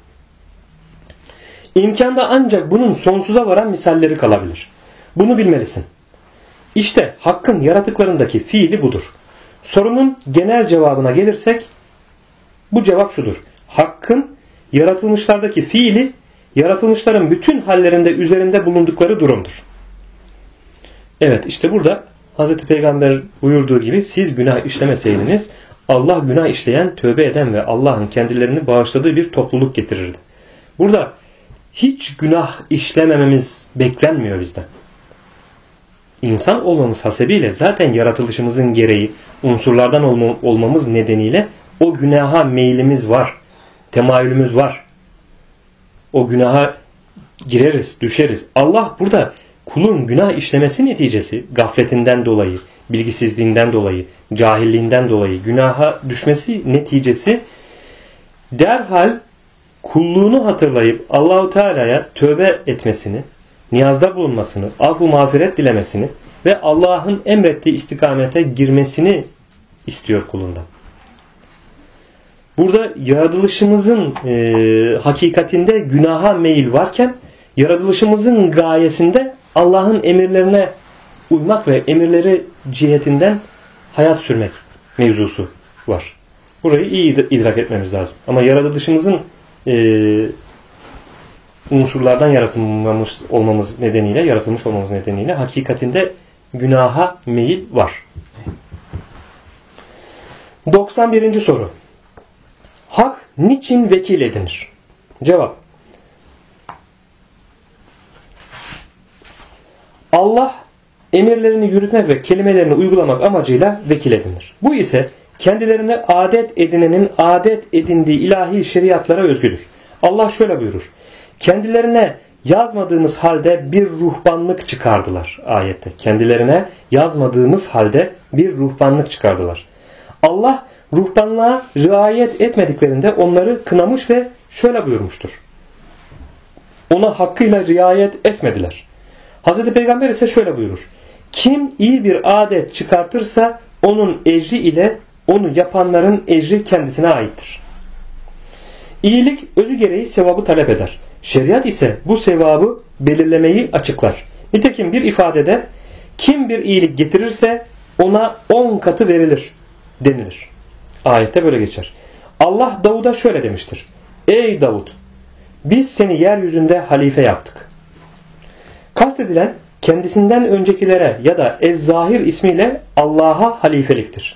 İmkanda ancak bunun sonsuza varan misalleri kalabilir. Bunu bilmelisin. İşte Hakk'ın yaratıklarındaki fiili budur. Sorunun genel cevabına gelirsek bu cevap şudur. Hakk'ın yaratılmışlardaki fiili yaratılmışların bütün hallerinde üzerinde bulundukları durumdur. Evet, işte burada Hz. Peygamber buyurduğu gibi siz günah işlemeseydiniz Allah günah işleyen, tövbe eden ve Allah'ın kendilerini bağışladığı bir topluluk getirirdi. Burada hiç günah işlemememiz beklenmiyor bizden. İnsan olmamız hasebiyle zaten yaratılışımızın gereği unsurlardan olmamız nedeniyle o günaha meylimiz var. Temayülümüz var. O günaha gireriz, düşeriz. Allah burada kulun günah işlemesi neticesi gafletinden dolayı, bilgisizliğinden dolayı, cahilliğinden dolayı günaha düşmesi neticesi derhal kulluğunu hatırlayıp Allahu Teala'ya tövbe etmesini, niyazda bulunmasını, af-ı mağfiret dilemesini ve Allah'ın emrettiği istikamete girmesini istiyor kulundan. Burada yaratılışımızın hakikatinde günaha meyil varken yaratılışımızın gayesinde Allah'ın emirlerine uymak ve emirleri cihetinden hayat sürmek mevzusu var. Burayı iyi idrak etmemiz lazım. Ama yaratılışımızın unsurlardan yaratılmış olmamız nedeniyle hakikatinde günaha meyil var. 91. soru. Hak niçin vekil edinir? Cevap. Allah emirlerini yürütmek ve kelimelerini uygulamak amacıyla vekil edinir. Bu ise kendilerine adet edinenin adet edindiği ilahi şeriatlara özgüdür. Allah şöyle buyurur. Kendilerine yazmadığımız halde bir ruhbanlık çıkardılar ayette. Kendilerine yazmadığımız halde bir ruhbanlık çıkardılar. Allah ruhbanlığa riayet etmediklerinde onları kınamış ve şöyle buyurmuştur. Ona hakkıyla riayet etmediler. Hazreti Peygamber ise şöyle buyurur. Kim iyi bir adet çıkartırsa onun ecri ile onu yapanların ecri kendisine aittir. İyilik özü gereği sevabı talep eder. Şeriat ise bu sevabı belirlemeyi açıklar. Nitekim bir ifadede kim bir iyilik getirirse ona 10 katı verilir denilir. Ayette böyle geçer. Allah Davud'a şöyle demiştir. Ey Davud! Biz seni yeryüzünde halife yaptık. Kastedilen kendisinden öncekilere ya da Ez-Zahir ismiyle Allah'a halifeliktir.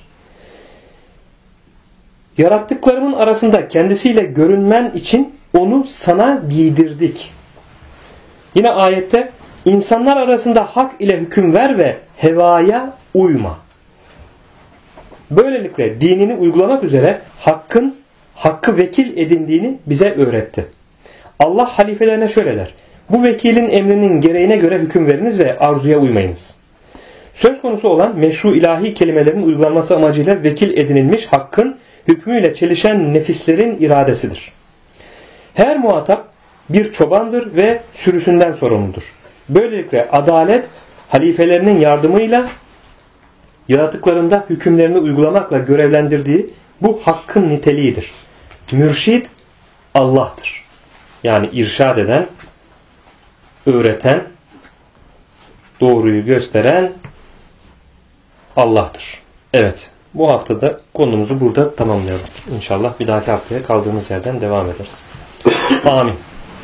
Yarattıklarımın arasında kendisiyle görünmen için onu sana giydirdik. Yine ayette insanlar arasında hak ile hüküm ver ve hevaya uyma. Böylelikle dinini uygulamak üzere hakkı vekil edindiğini bize öğretti. Allah halifelerine şöyle der. Bu vekilin emrinin gereğine göre hüküm veriniz ve arzuya uymayınız. Söz konusu olan meşru ilahi kelimelerin uygulanması amacıyla vekil edinilmiş hakkın hükmüyle çelişen nefislerin iradesidir. Her muhatap bir çobandır ve sürüsünden sorumludur. Böylelikle adalet halifelerinin yardımıyla yaratıklarında hükümlerini uygulamakla görevlendirdiği bu hakkın niteliğidir. Mürşid Allah'tır. Yani irşad eden, öğreten, doğruyu gösteren Allah'tır. Evet, Bu haftada konumuzu burada tamamlayalım. İnşallah bir dahaki haftaya kaldığımız yerden devam ederiz. Amin.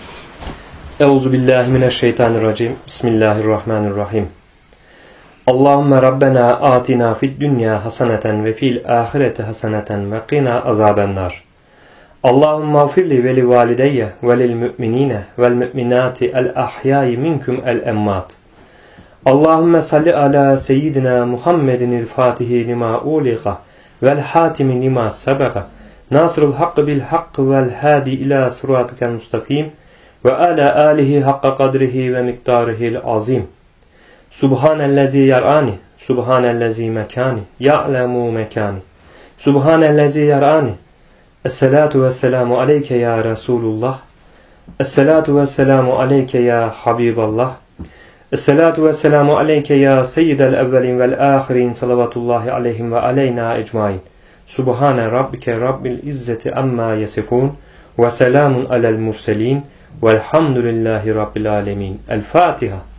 Euzubillahimineşşeytanirracim. Bismillahirrahmanirrahim. Allahümme Rabbena atina fid dünya haseneten ve fil ahireti haseneten ve qina azabennar. Allahümme gfirli ve li valideyye ve lil müminine vel müminati el ahyai minkum el emmat. Allahümme salli ala seyyidina Muhammedin il fatihi lima uliqa vel hatimi lima sebega nasrul hakkı bil hakkı vel hadi ila sıratikel mustakim ve ala alihi hakka kadrihi ve miktarihil azim. Subhanellezi yar'ani, subhanellezi mekani, ya'lemu mekani. Subhanellezi yar'ani. Esselatu vesselamu aleyke ya Resulullah. Esselatu vesselamu aleyke ya Habiballah. Esselatu vesselamu aleyke ya seyyidel evvelin vel ahirin salavatullahi aleyhim ve aleyna ecmain. Subhane rabbike rabbil izzeti amma yasifun ve selamun alel murselin velhamdülillahi rabbil alemin. El Fatiha.